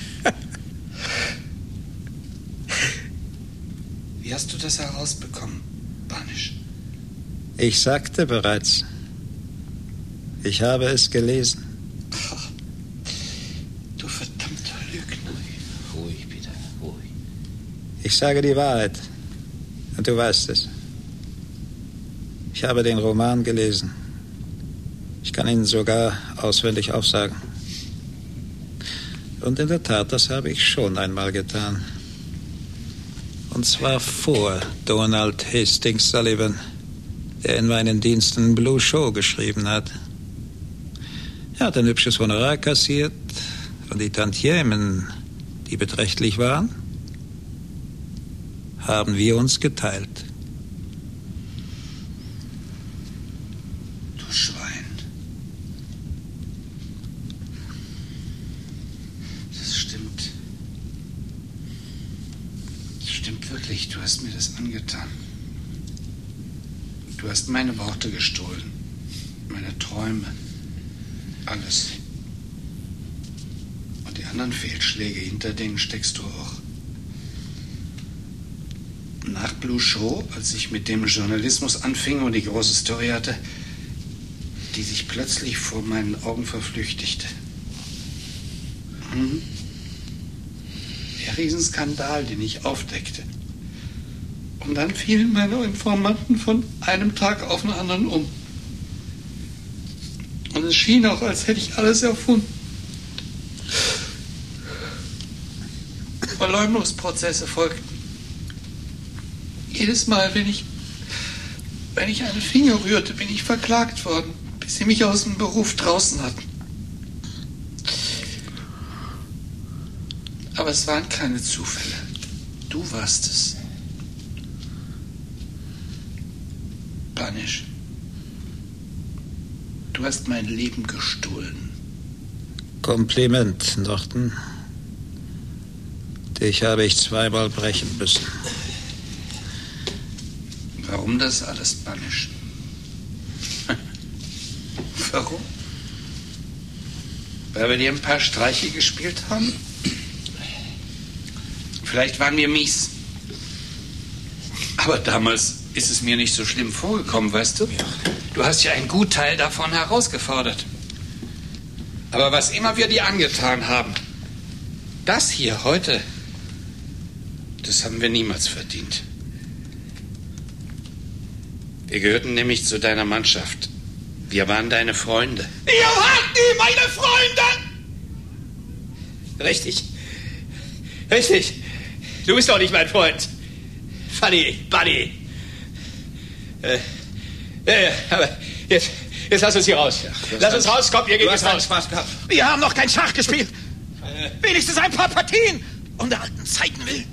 Wie hast du das herausbekommen, Banisch? Ich sagte bereits, ich habe es gelesen. Ach, du verdammter Lügner. Ruhig, Peter, ruhig. Ich sage die Wahrheit. Und du weißt es. Ich habe den Roman gelesen. Ich kann ihn sogar auswendig aufsagen. Und in der Tat, das habe ich schon einmal getan. Und zwar vor Donald Hastings Sullivan, der in meinen Diensten Blue Show geschrieben hat. Er hat ein hübsches Honorar kassiert und die Tantiemen, die beträchtlich waren, haben wir uns geteilt. Du Schwein. Das stimmt. Das stimmt wirklich. Du hast mir das angetan. Du hast meine Worte gestohlen. Meine Träume. Alles. Und die anderen Fehlschläge, hinter denen steckst du auch. Nach Blue Show, als ich mit dem Journalismus anfing und die große Story hatte, die sich plötzlich vor meinen Augen verflüchtigte. Hm? Der Riesenskandal, den ich aufdeckte. Und dann fielen meine Informanten von einem Tag auf den anderen um. Und es schien auch, als hätte ich alles erfunden. Verleumdungsprozesse folgten. Jedes Mal, wenn ich, wenn ich einen Finger rührte, bin ich verklagt worden, bis sie mich aus dem Beruf draußen hatten. Aber es waren keine Zufälle. Du warst es. Banish. Du hast mein Leben gestohlen. Kompliment, Norton. Dich habe ich zweimal brechen müssen. Warum das alles, Banish? Warum? Weil wir dir ein paar Streiche gespielt haben? Vielleicht waren wir mies. Aber damals ist es mir nicht so schlimm vorgekommen, weißt du? Du hast ja einen Gutteil davon herausgefordert. Aber was immer wir dir angetan haben, das hier heute, das haben wir niemals verdient. Wir gehörten nämlich zu deiner Mannschaft. Wir waren deine Freunde. Ihr wart nie meine Freunde! Richtig. Richtig. Du bist doch nicht mein Freund. Funny, Buddy. Äh, äh, aber jetzt, jetzt lass uns hier raus. Ja, lass uns raus, komm, ihr geht jetzt raus. Spaß gehabt. Wir haben noch kein Schach gespielt. Äh. Wenigstens ein paar Partien. Um der alten Zeiten willen.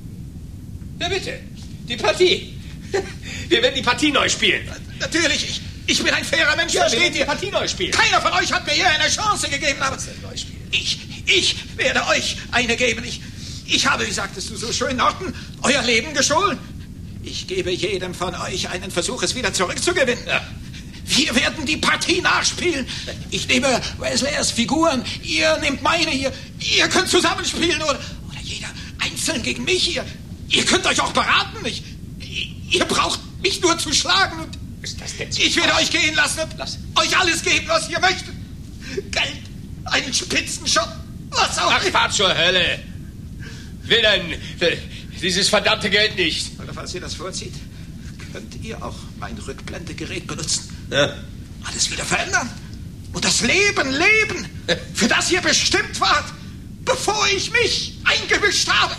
Na bitte, die Partie. Wir werden die Partie neu spielen. Natürlich, ich, ich bin ein fairer Mensch, ja, versteht ihr? Die Partie neu spielen. Keiner von euch hat mir hier eine Chance gegeben, aber ich, ich werde euch eine geben. Ich, ich habe, wie sagtest du so schön, Norton, euer Leben gestohlen. Ich gebe jedem von euch einen Versuch, es wieder zurückzugewinnen. Ja. Wir werden die Partie nachspielen. Ich nehme Wesleys Figuren, ihr nehmt meine, ihr, ihr könnt zusammenspielen oder, oder jeder einzeln gegen mich. Ihr, ihr könnt euch auch beraten. Ich, ihr braucht mich nur zu schlagen. Und ist das denn so? Ich werde euch gehen lassen und Lass. euch alles geben, was ihr möchtet. Geld, einen Spitzenshop, was auch immer. Ach, fahr zur Hölle. Will denn dieses verdammte Geld nicht. Oder falls ihr das vorzieht, könnt ihr auch mein Rückblendegerät benutzen. Ja. Alles wieder verändern. Und das Leben leben, für das ihr bestimmt wart, bevor ich mich eingemischt habe.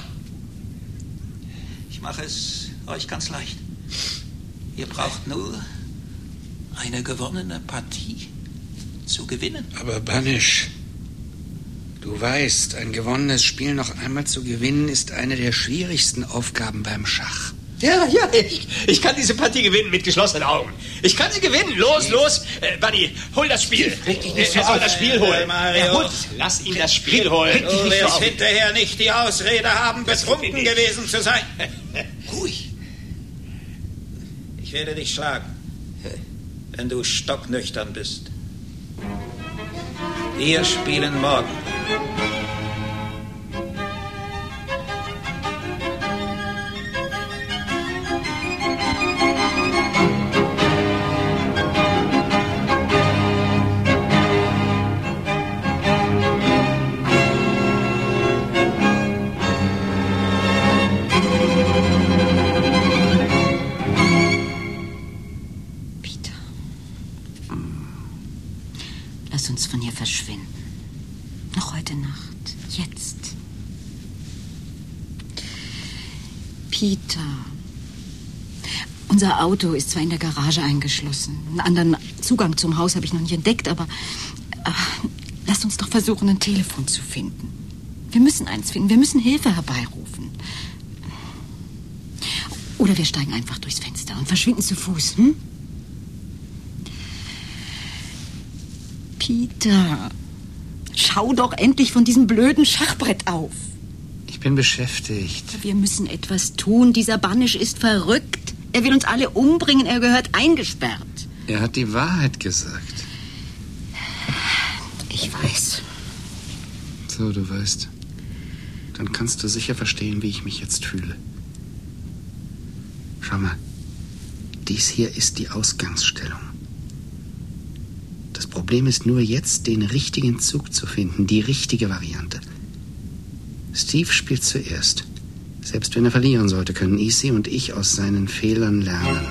Ich mache es euch ganz leicht. Ihr braucht nur eine gewonnene Partie zu gewinnen. Aber Banish, du weißt, ein gewonnenes Spiel noch einmal zu gewinnen, ist eine der schwierigsten Aufgaben beim Schach. Ja, ja, ich, ich kann diese Partie gewinnen mit geschlossenen Augen. Ich kann sie gewinnen. Los, los. Äh, Bunny, hol das Spiel. Er soll das Spiel holen. Mario. Holt, lass ihn das Spiel holen. Du wirst hinterher nicht die Ausrede haben, betrunken gewesen zu sein. Ruhig. Ich werde dich schlagen, wenn du stocknüchtern bist. Wir spielen morgen. Lass uns von hier verschwinden. Noch heute Nacht. Jetzt. Peter. Unser Auto ist zwar in der Garage eingeschlossen. Einen anderen Zugang zum Haus habe ich noch nicht entdeckt, aber, aber lass uns doch versuchen, ein Telefon zu finden. Wir müssen eins finden. Wir müssen Hilfe herbeirufen. Oder wir steigen einfach durchs Fenster und verschwinden zu Fuß, hm? Peter, schau doch endlich von diesem blöden Schachbrett auf. Ich bin beschäftigt. Wir müssen etwas tun. Dieser Banish ist verrückt. Er will uns alle umbringen. Er gehört eingesperrt. Er hat die Wahrheit gesagt. Ich weiß. So, du weißt. Dann kannst du sicher verstehen, wie ich mich jetzt fühle. Schau mal. Dies hier ist die Ausgangsstellung. Das Problem ist nur jetzt, den richtigen Zug zu finden, die richtige Variante. Steve spielt zuerst. Selbst wenn er verlieren sollte, können Easy und ich aus seinen Fehlern lernen.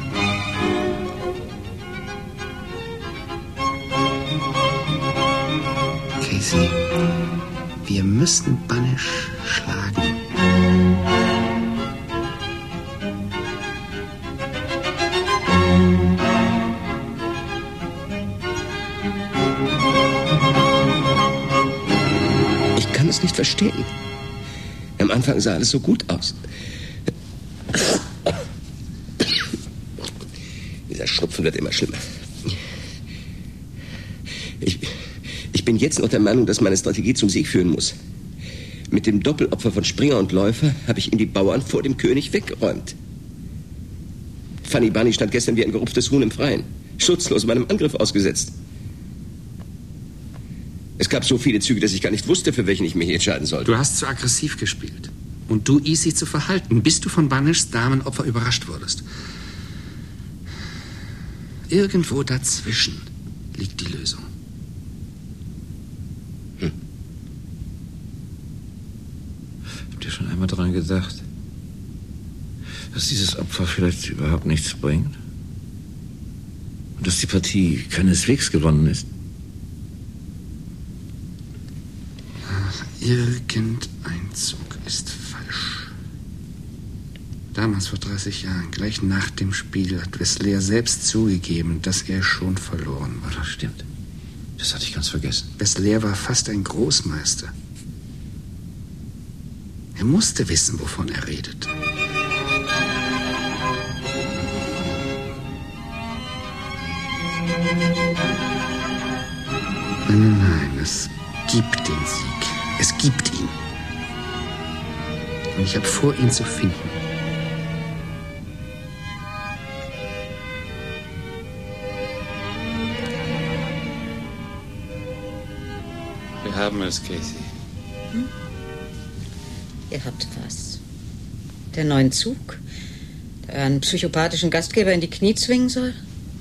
Casey, wir müssen Banish schlagen. nicht verstehen. Am Anfang sah alles so gut aus. Dieser Schnupfen wird immer schlimmer. Ich, ich bin jetzt noch der Meinung, dass meine Strategie zum Sieg führen muss. Mit dem Doppelopfer von Springer und Läufer habe ich ihm die Bauern vor dem König weggeräumt. Fanny Bunny stand gestern wie ein gerupftes Huhn im Freien, schutzlos meinem Angriff ausgesetzt. Es gab so viele Züge, dass ich gar nicht wusste, für welchen ich mich entscheiden sollte. Du hast zu aggressiv gespielt. Und du, Easy, zu verhalten, bis du von Bunishs Damenopfer überrascht wurdest. Irgendwo dazwischen liegt die Lösung. Hm. Habt ihr schon einmal daran gedacht, dass dieses Opfer vielleicht überhaupt nichts bringt? Und dass die Partie keineswegs gewonnen ist? Irgendein Zug ist falsch. Damals vor dreißig Jahren, gleich nach dem Spiel, hat Wesley selbst zugegeben, dass er schon verloren war. Das stimmt. Das hatte ich ganz vergessen. Wesley war fast ein Großmeister. Er musste wissen, wovon er redet. Nein, nein, es gibt den Sieg. Es gibt ihn. Und ich habe vor, ihn zu finden. Wir haben es, Casey. Hm? Ihr habt was. Der neuen Zug, der einen psychopathischen Gastgeber in die Knie zwingen soll?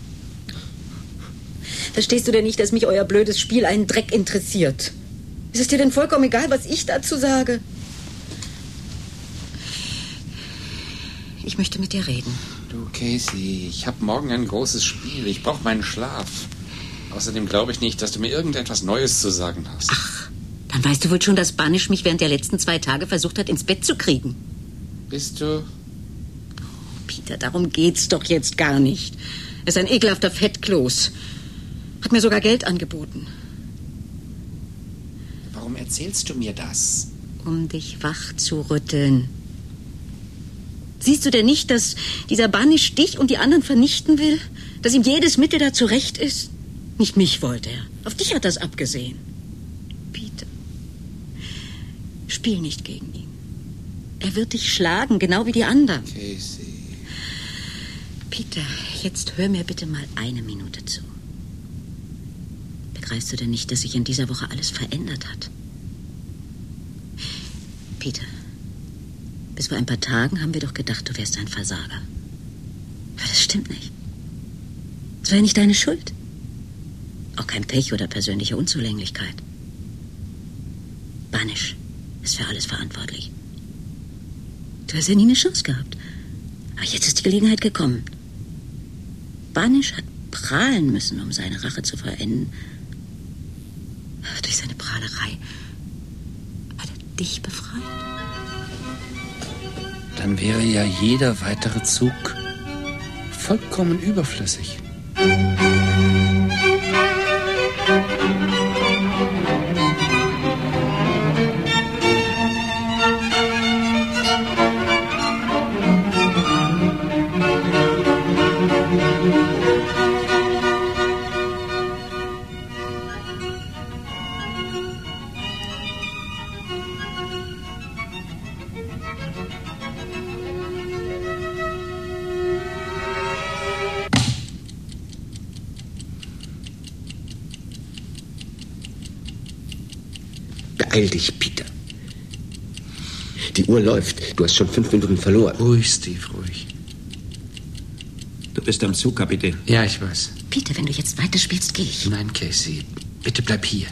Verstehst du denn nicht, dass mich euer blödes Spiel einen Dreck interessiert? Ist es dir denn vollkommen egal, was ich dazu sage? Ich möchte mit dir reden. Du, Casey, ich habe morgen ein großes Spiel. Ich brauche meinen Schlaf. Außerdem glaube ich nicht, dass du mir irgendetwas Neues zu sagen hast. Ach, dann weißt du wohl schon, dass Banish mich während der letzten zwei Tage versucht hat, ins Bett zu kriegen. Bist du? Oh, Peter, darum geht's doch jetzt gar nicht. Er ist ein ekelhafter Fettkloß. Hat mir sogar Geld angeboten. Warum erzählst du mir das? Um dich wach zu rütteln. Siehst du denn nicht, dass dieser Banish dich und die anderen vernichten will? Dass ihm jedes Mittel dazu recht ist? Nicht mich wollte er. Auf dich hat er es abgesehen. Peter, spiel nicht gegen ihn. Er wird dich schlagen, genau wie die anderen. Casey. Peter, jetzt hör mir bitte mal eine Minute zu. Begreifst du denn nicht, dass sich in dieser Woche alles verändert hat? Peter, bis vor ein paar Tagen haben wir doch gedacht, du wärst ein Versager. Aber das stimmt nicht. Es war ja nicht deine Schuld. Auch kein Pech oder persönliche Unzulänglichkeit. Banish ist für alles verantwortlich. Du hast ja nie eine Chance gehabt. Aber jetzt ist die Gelegenheit gekommen. Banish hat prahlen müssen, um seine Rache zu vollenden. Durch seine Prahlerei hat er dich befreit. Dann wäre ja jeder weitere Zug vollkommen überflüssig. Beeil dich, Peter. Die Uhr läuft. Du hast schon fünf Minuten verloren. Ruhig, Steve, ruhig. Du bist am Zug, Kapitän. Ja, ich weiß. Peter, wenn du jetzt weiterspielst, gehe ich. Nein, Casey, bitte bleib hier.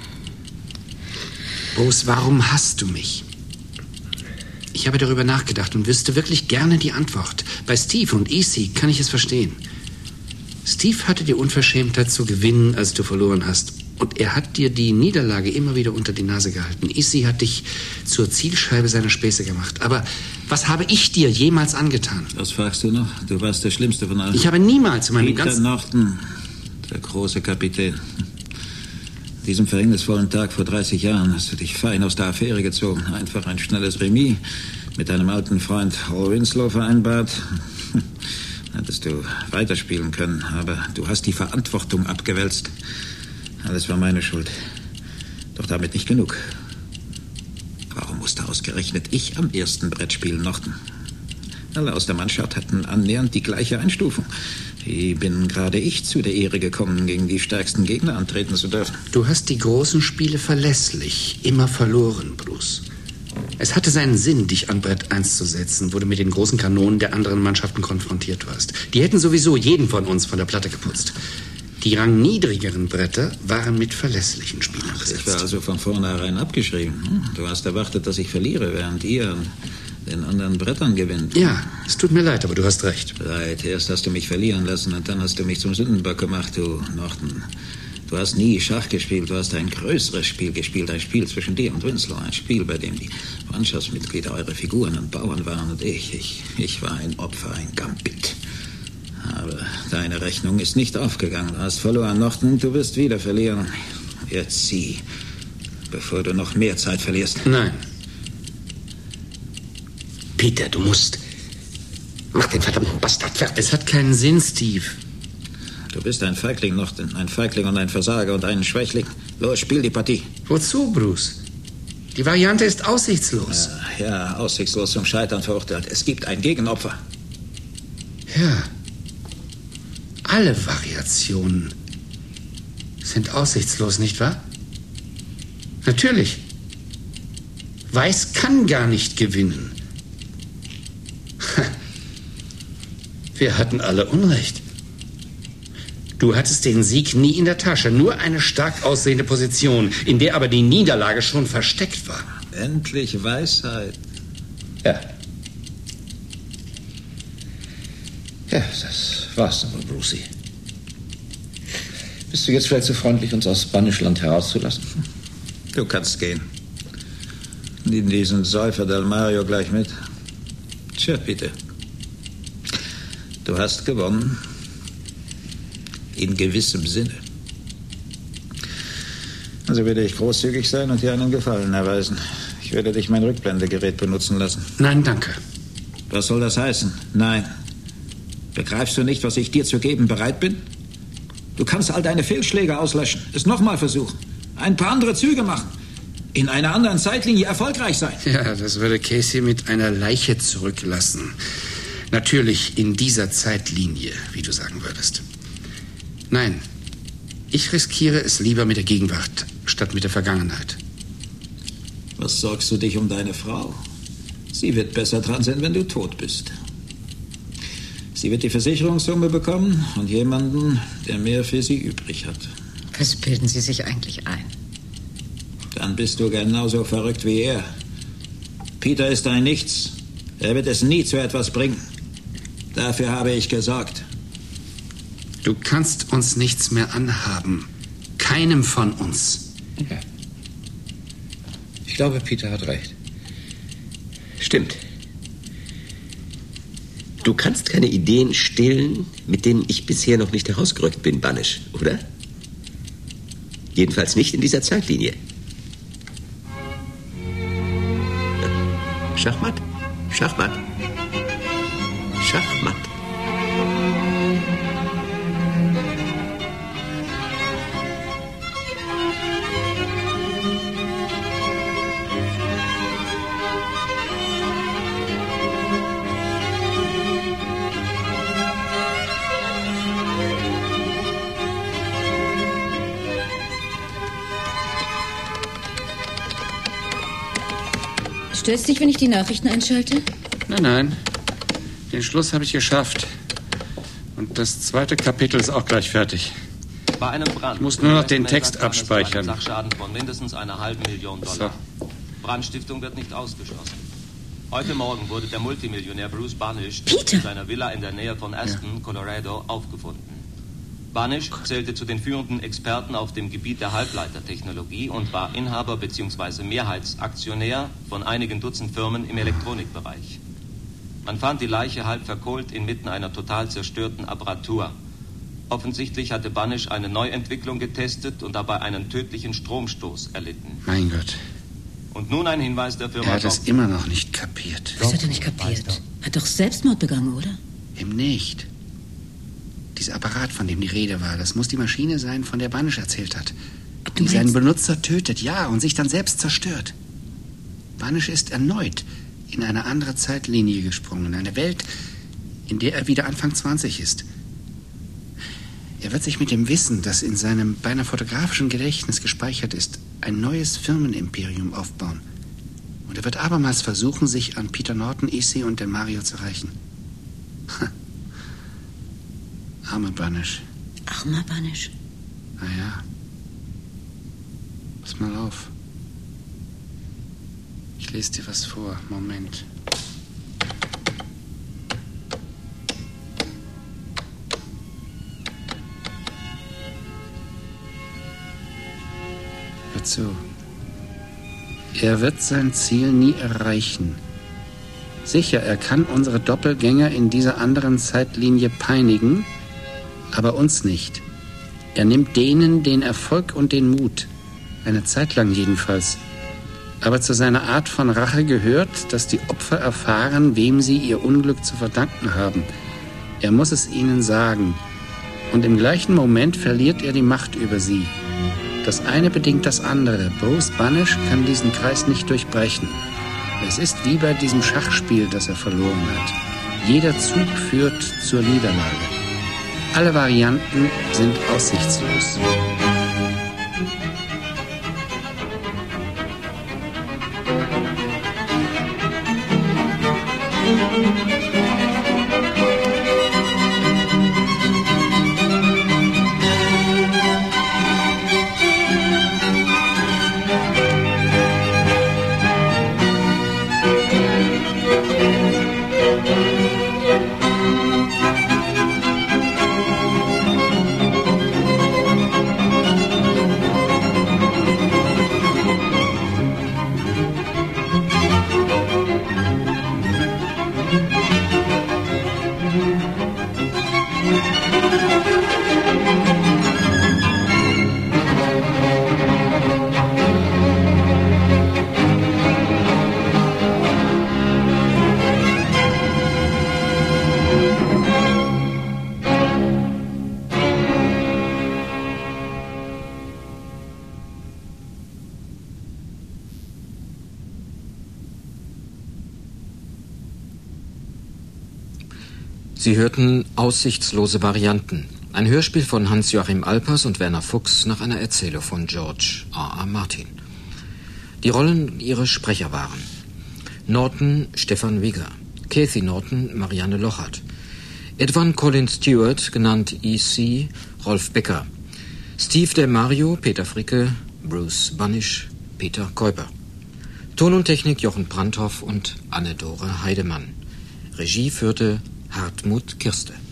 Bruce, warum hasst du mich? Ich habe darüber nachgedacht und wüsste wirklich gerne die Antwort. Bei Steve und Easy kann ich es verstehen. Steve hatte die Unverschämtheit zu gewinnen, als du verloren hast. Und er hat dir die Niederlage immer wieder unter die Nase gehalten. Easy hat dich zur Zielscheibe seiner Späße gemacht. Aber was habe ich dir jemals angetan? Was fragst du noch? Du warst der Schlimmste von allen. Ich habe niemals in meinem Peter ganzen... Norton, der große Kapitän. diesem verhängnisvollen Tag vor dreißig Jahren hast du dich fein aus der Affäre gezogen. Einfach ein schnelles Remis mit deinem alten Freund Hall Winslow vereinbart. Hättest du weiterspielen können, aber du hast die Verantwortung abgewälzt. Alles war meine Schuld. Doch damit nicht genug. Warum musste ausgerechnet ich am ersten Brett spielen, Norton? Alle aus der Mannschaft hatten annähernd die gleiche Einstufung. Wie bin gerade ich zu der Ehre gekommen, gegen die stärksten Gegner antreten zu dürfen? Du hast die großen Spiele verlässlich immer verloren, Bruce. Es hatte seinen Sinn, dich an Brett eins zu setzen, wo du mit den großen Kanonen der anderen Mannschaften konfrontiert warst. Die hätten sowieso jeden von uns von der Platte geputzt. Die rangniedrigeren Bretter waren mit verlässlichen Spielern besetzt. Ich war also von vornherein abgeschrieben. Du hast erwartet, dass ich verliere, während ihr an den anderen Brettern gewinnt. Ja, es tut mir leid, aber du hast recht. Leid, erst hast du mich verlieren lassen und dann hast du mich zum Sündenbock gemacht, du Norton. Du hast nie Schach gespielt, du hast ein größeres Spiel gespielt, ein Spiel zwischen dir und Winslow, ein Spiel, bei dem die Mannschaftsmitglieder eure Figuren und Bauern waren und ich, ich, ich war ein Opfer, ein Gambit. Aber deine Rechnung ist nicht aufgegangen. Du hast verloren, Norton, du wirst wieder verlieren. Jetzt sieh, bevor du noch mehr Zeit verlierst. Nein. Peter, du musst... Mach den verdammten Bastard fertig. Es hat keinen Sinn, Steve. Du bist ein Feigling, Norton. Ein Feigling und ein Versager und ein Schwächling. Los, spiel die Partie. Wozu, Bruce? Die Variante ist aussichtslos. Ja, ja, aussichtslos zum Scheitern verurteilt. Es gibt ein Gegenopfer. Ja. Alle Variationen sind aussichtslos, nicht wahr? Natürlich. Weiß kann gar nicht gewinnen. Wir hatten alle Unrecht. Du hattest den Sieg nie in der Tasche, nur eine stark aussehende Position, in der aber die Niederlage schon versteckt war. Endlich Weisheit. Ja. Ja, das war's dann wohl, Brucey. Bist du jetzt vielleicht so freundlich, uns aus Banischland herauszulassen? Du kannst gehen. Nimm diesen Säufer Del Mario gleich mit. Tja, bitte. Du hast gewonnen. In gewissem Sinne. Also werde ich großzügig sein und dir einen Gefallen erweisen. Ich werde dich mein Rückblendegerät benutzen lassen. Nein, danke. Was soll das heißen? Nein. Begreifst du nicht, was ich dir zu geben bereit bin? Du kannst all deine Fehlschläge auslöschen, es nochmal versuchen, ein paar andere Züge machen, in einer anderen Zeitlinie erfolgreich sein. Ja, das würde Casey mit einer Leiche zurücklassen. Natürlich in dieser Zeitlinie, wie du sagen würdest. Nein, ich riskiere es lieber mit der Gegenwart statt mit der Vergangenheit. Was sorgst du dich um deine Frau? Sie wird besser dran sein, wenn du tot bist. Sie wird die Versicherungssumme bekommen und jemanden, der mehr für sie übrig hat. Was bilden Sie sich eigentlich ein? Dann bist du genauso verrückt wie er. Peter ist ein Nichts. Er wird es nie zu etwas bringen. Dafür habe ich gesorgt. Du kannst uns nichts mehr anhaben. Keinem von uns. Ja. Ich glaube, Peter hat recht. Stimmt. Du kannst keine Ideen stehlen, mit denen ich bisher noch nicht herausgerückt bin, Banisch, oder? Jedenfalls nicht in dieser Zeitlinie. Schachmatt? Schachmatt? Schachmatt. Stört's dich, wenn ich die Nachrichten einschalte? Nein, nein. Den Schluss habe ich geschafft. Und das zweite Kapitel ist auch gleich fertig. Bei einem Brand ich muss nur noch den Text abspeichern. Sachschaden von mindestens einer halben Million Dollar. So. Brandstiftung wird nicht ausgeschlossen. Heute Morgen wurde der Multimillionär Bruce Banish in seiner Villa in der Nähe von Aston, ja. Colorado, aufgefunden. Banish zählte zu den führenden Experten auf dem Gebiet der Halbleitertechnologie und war Inhaber bzw. Mehrheitsaktionär von einigen Dutzend Firmen im Elektronikbereich. Man fand die Leiche halb verkohlt inmitten einer total zerstörten Apparatur. Offensichtlich hatte Banisch eine Neuentwicklung getestet und dabei einen tödlichen Stromstoß erlitten. Mein Gott. Und nun ein Hinweis der Firma... Er hat es immer noch nicht kapiert. Was hat er nicht kapiert? Hat doch Selbstmord begangen, oder? Eben nicht. Dieser Apparat, von dem die Rede war, das muss die Maschine sein, von der Banisch erzählt hat. Die seinen Benutzer tötet, ja, und sich dann selbst zerstört. Banisch ist erneut in eine andere Zeitlinie gesprungen. Eine Welt, in der er wieder Anfang zwanzig ist. Er wird sich mit dem Wissen, das in seinem beinahe fotografischen Gedächtnis gespeichert ist, ein neues Firmenimperium aufbauen. Und er wird abermals versuchen, sich an Peter Norton, Issy und den Mario zu rächen. Armer Banisch. Armer Banisch. Na ja. Pass mal auf. Ich lese dir was vor. Moment. Hör zu. Er wird sein Ziel nie erreichen. Sicher, er kann unsere Doppelgänger in dieser anderen Zeitlinie peinigen, aber uns nicht. Er nimmt denen den Erfolg und den Mut. Eine Zeit lang jedenfalls. Aber zu seiner Art von Rache gehört, dass die Opfer erfahren, wem sie ihr Unglück zu verdanken haben. Er muss es ihnen sagen. Und im gleichen Moment verliert er die Macht über sie. Das eine bedingt das andere. Bruce Banisch kann diesen Kreis nicht durchbrechen. Es ist wie bei diesem Schachspiel, das er verloren hat. Jeder Zug führt zur Niederlage. Alle Varianten sind aussichtslos. Sie hörten Aussichtslose Varianten, ein Hörspiel von Hans-Joachim Alpers und Werner Fuchs nach einer Erzählung von George R R. Martin. Die Rollen und ihre Sprecher waren Norton Stefan Wieger, Kathy Norton Marianne Lochert, Edwin Colin Stewart, genannt E C Rolf Becker, Steve Del Mario Peter Fricke, Bruce Banisch Peter Kuiper, Ton und Technik Jochen Brandhoff und Anne-Dore Heidemann. Regie führte Hartmut Kirste.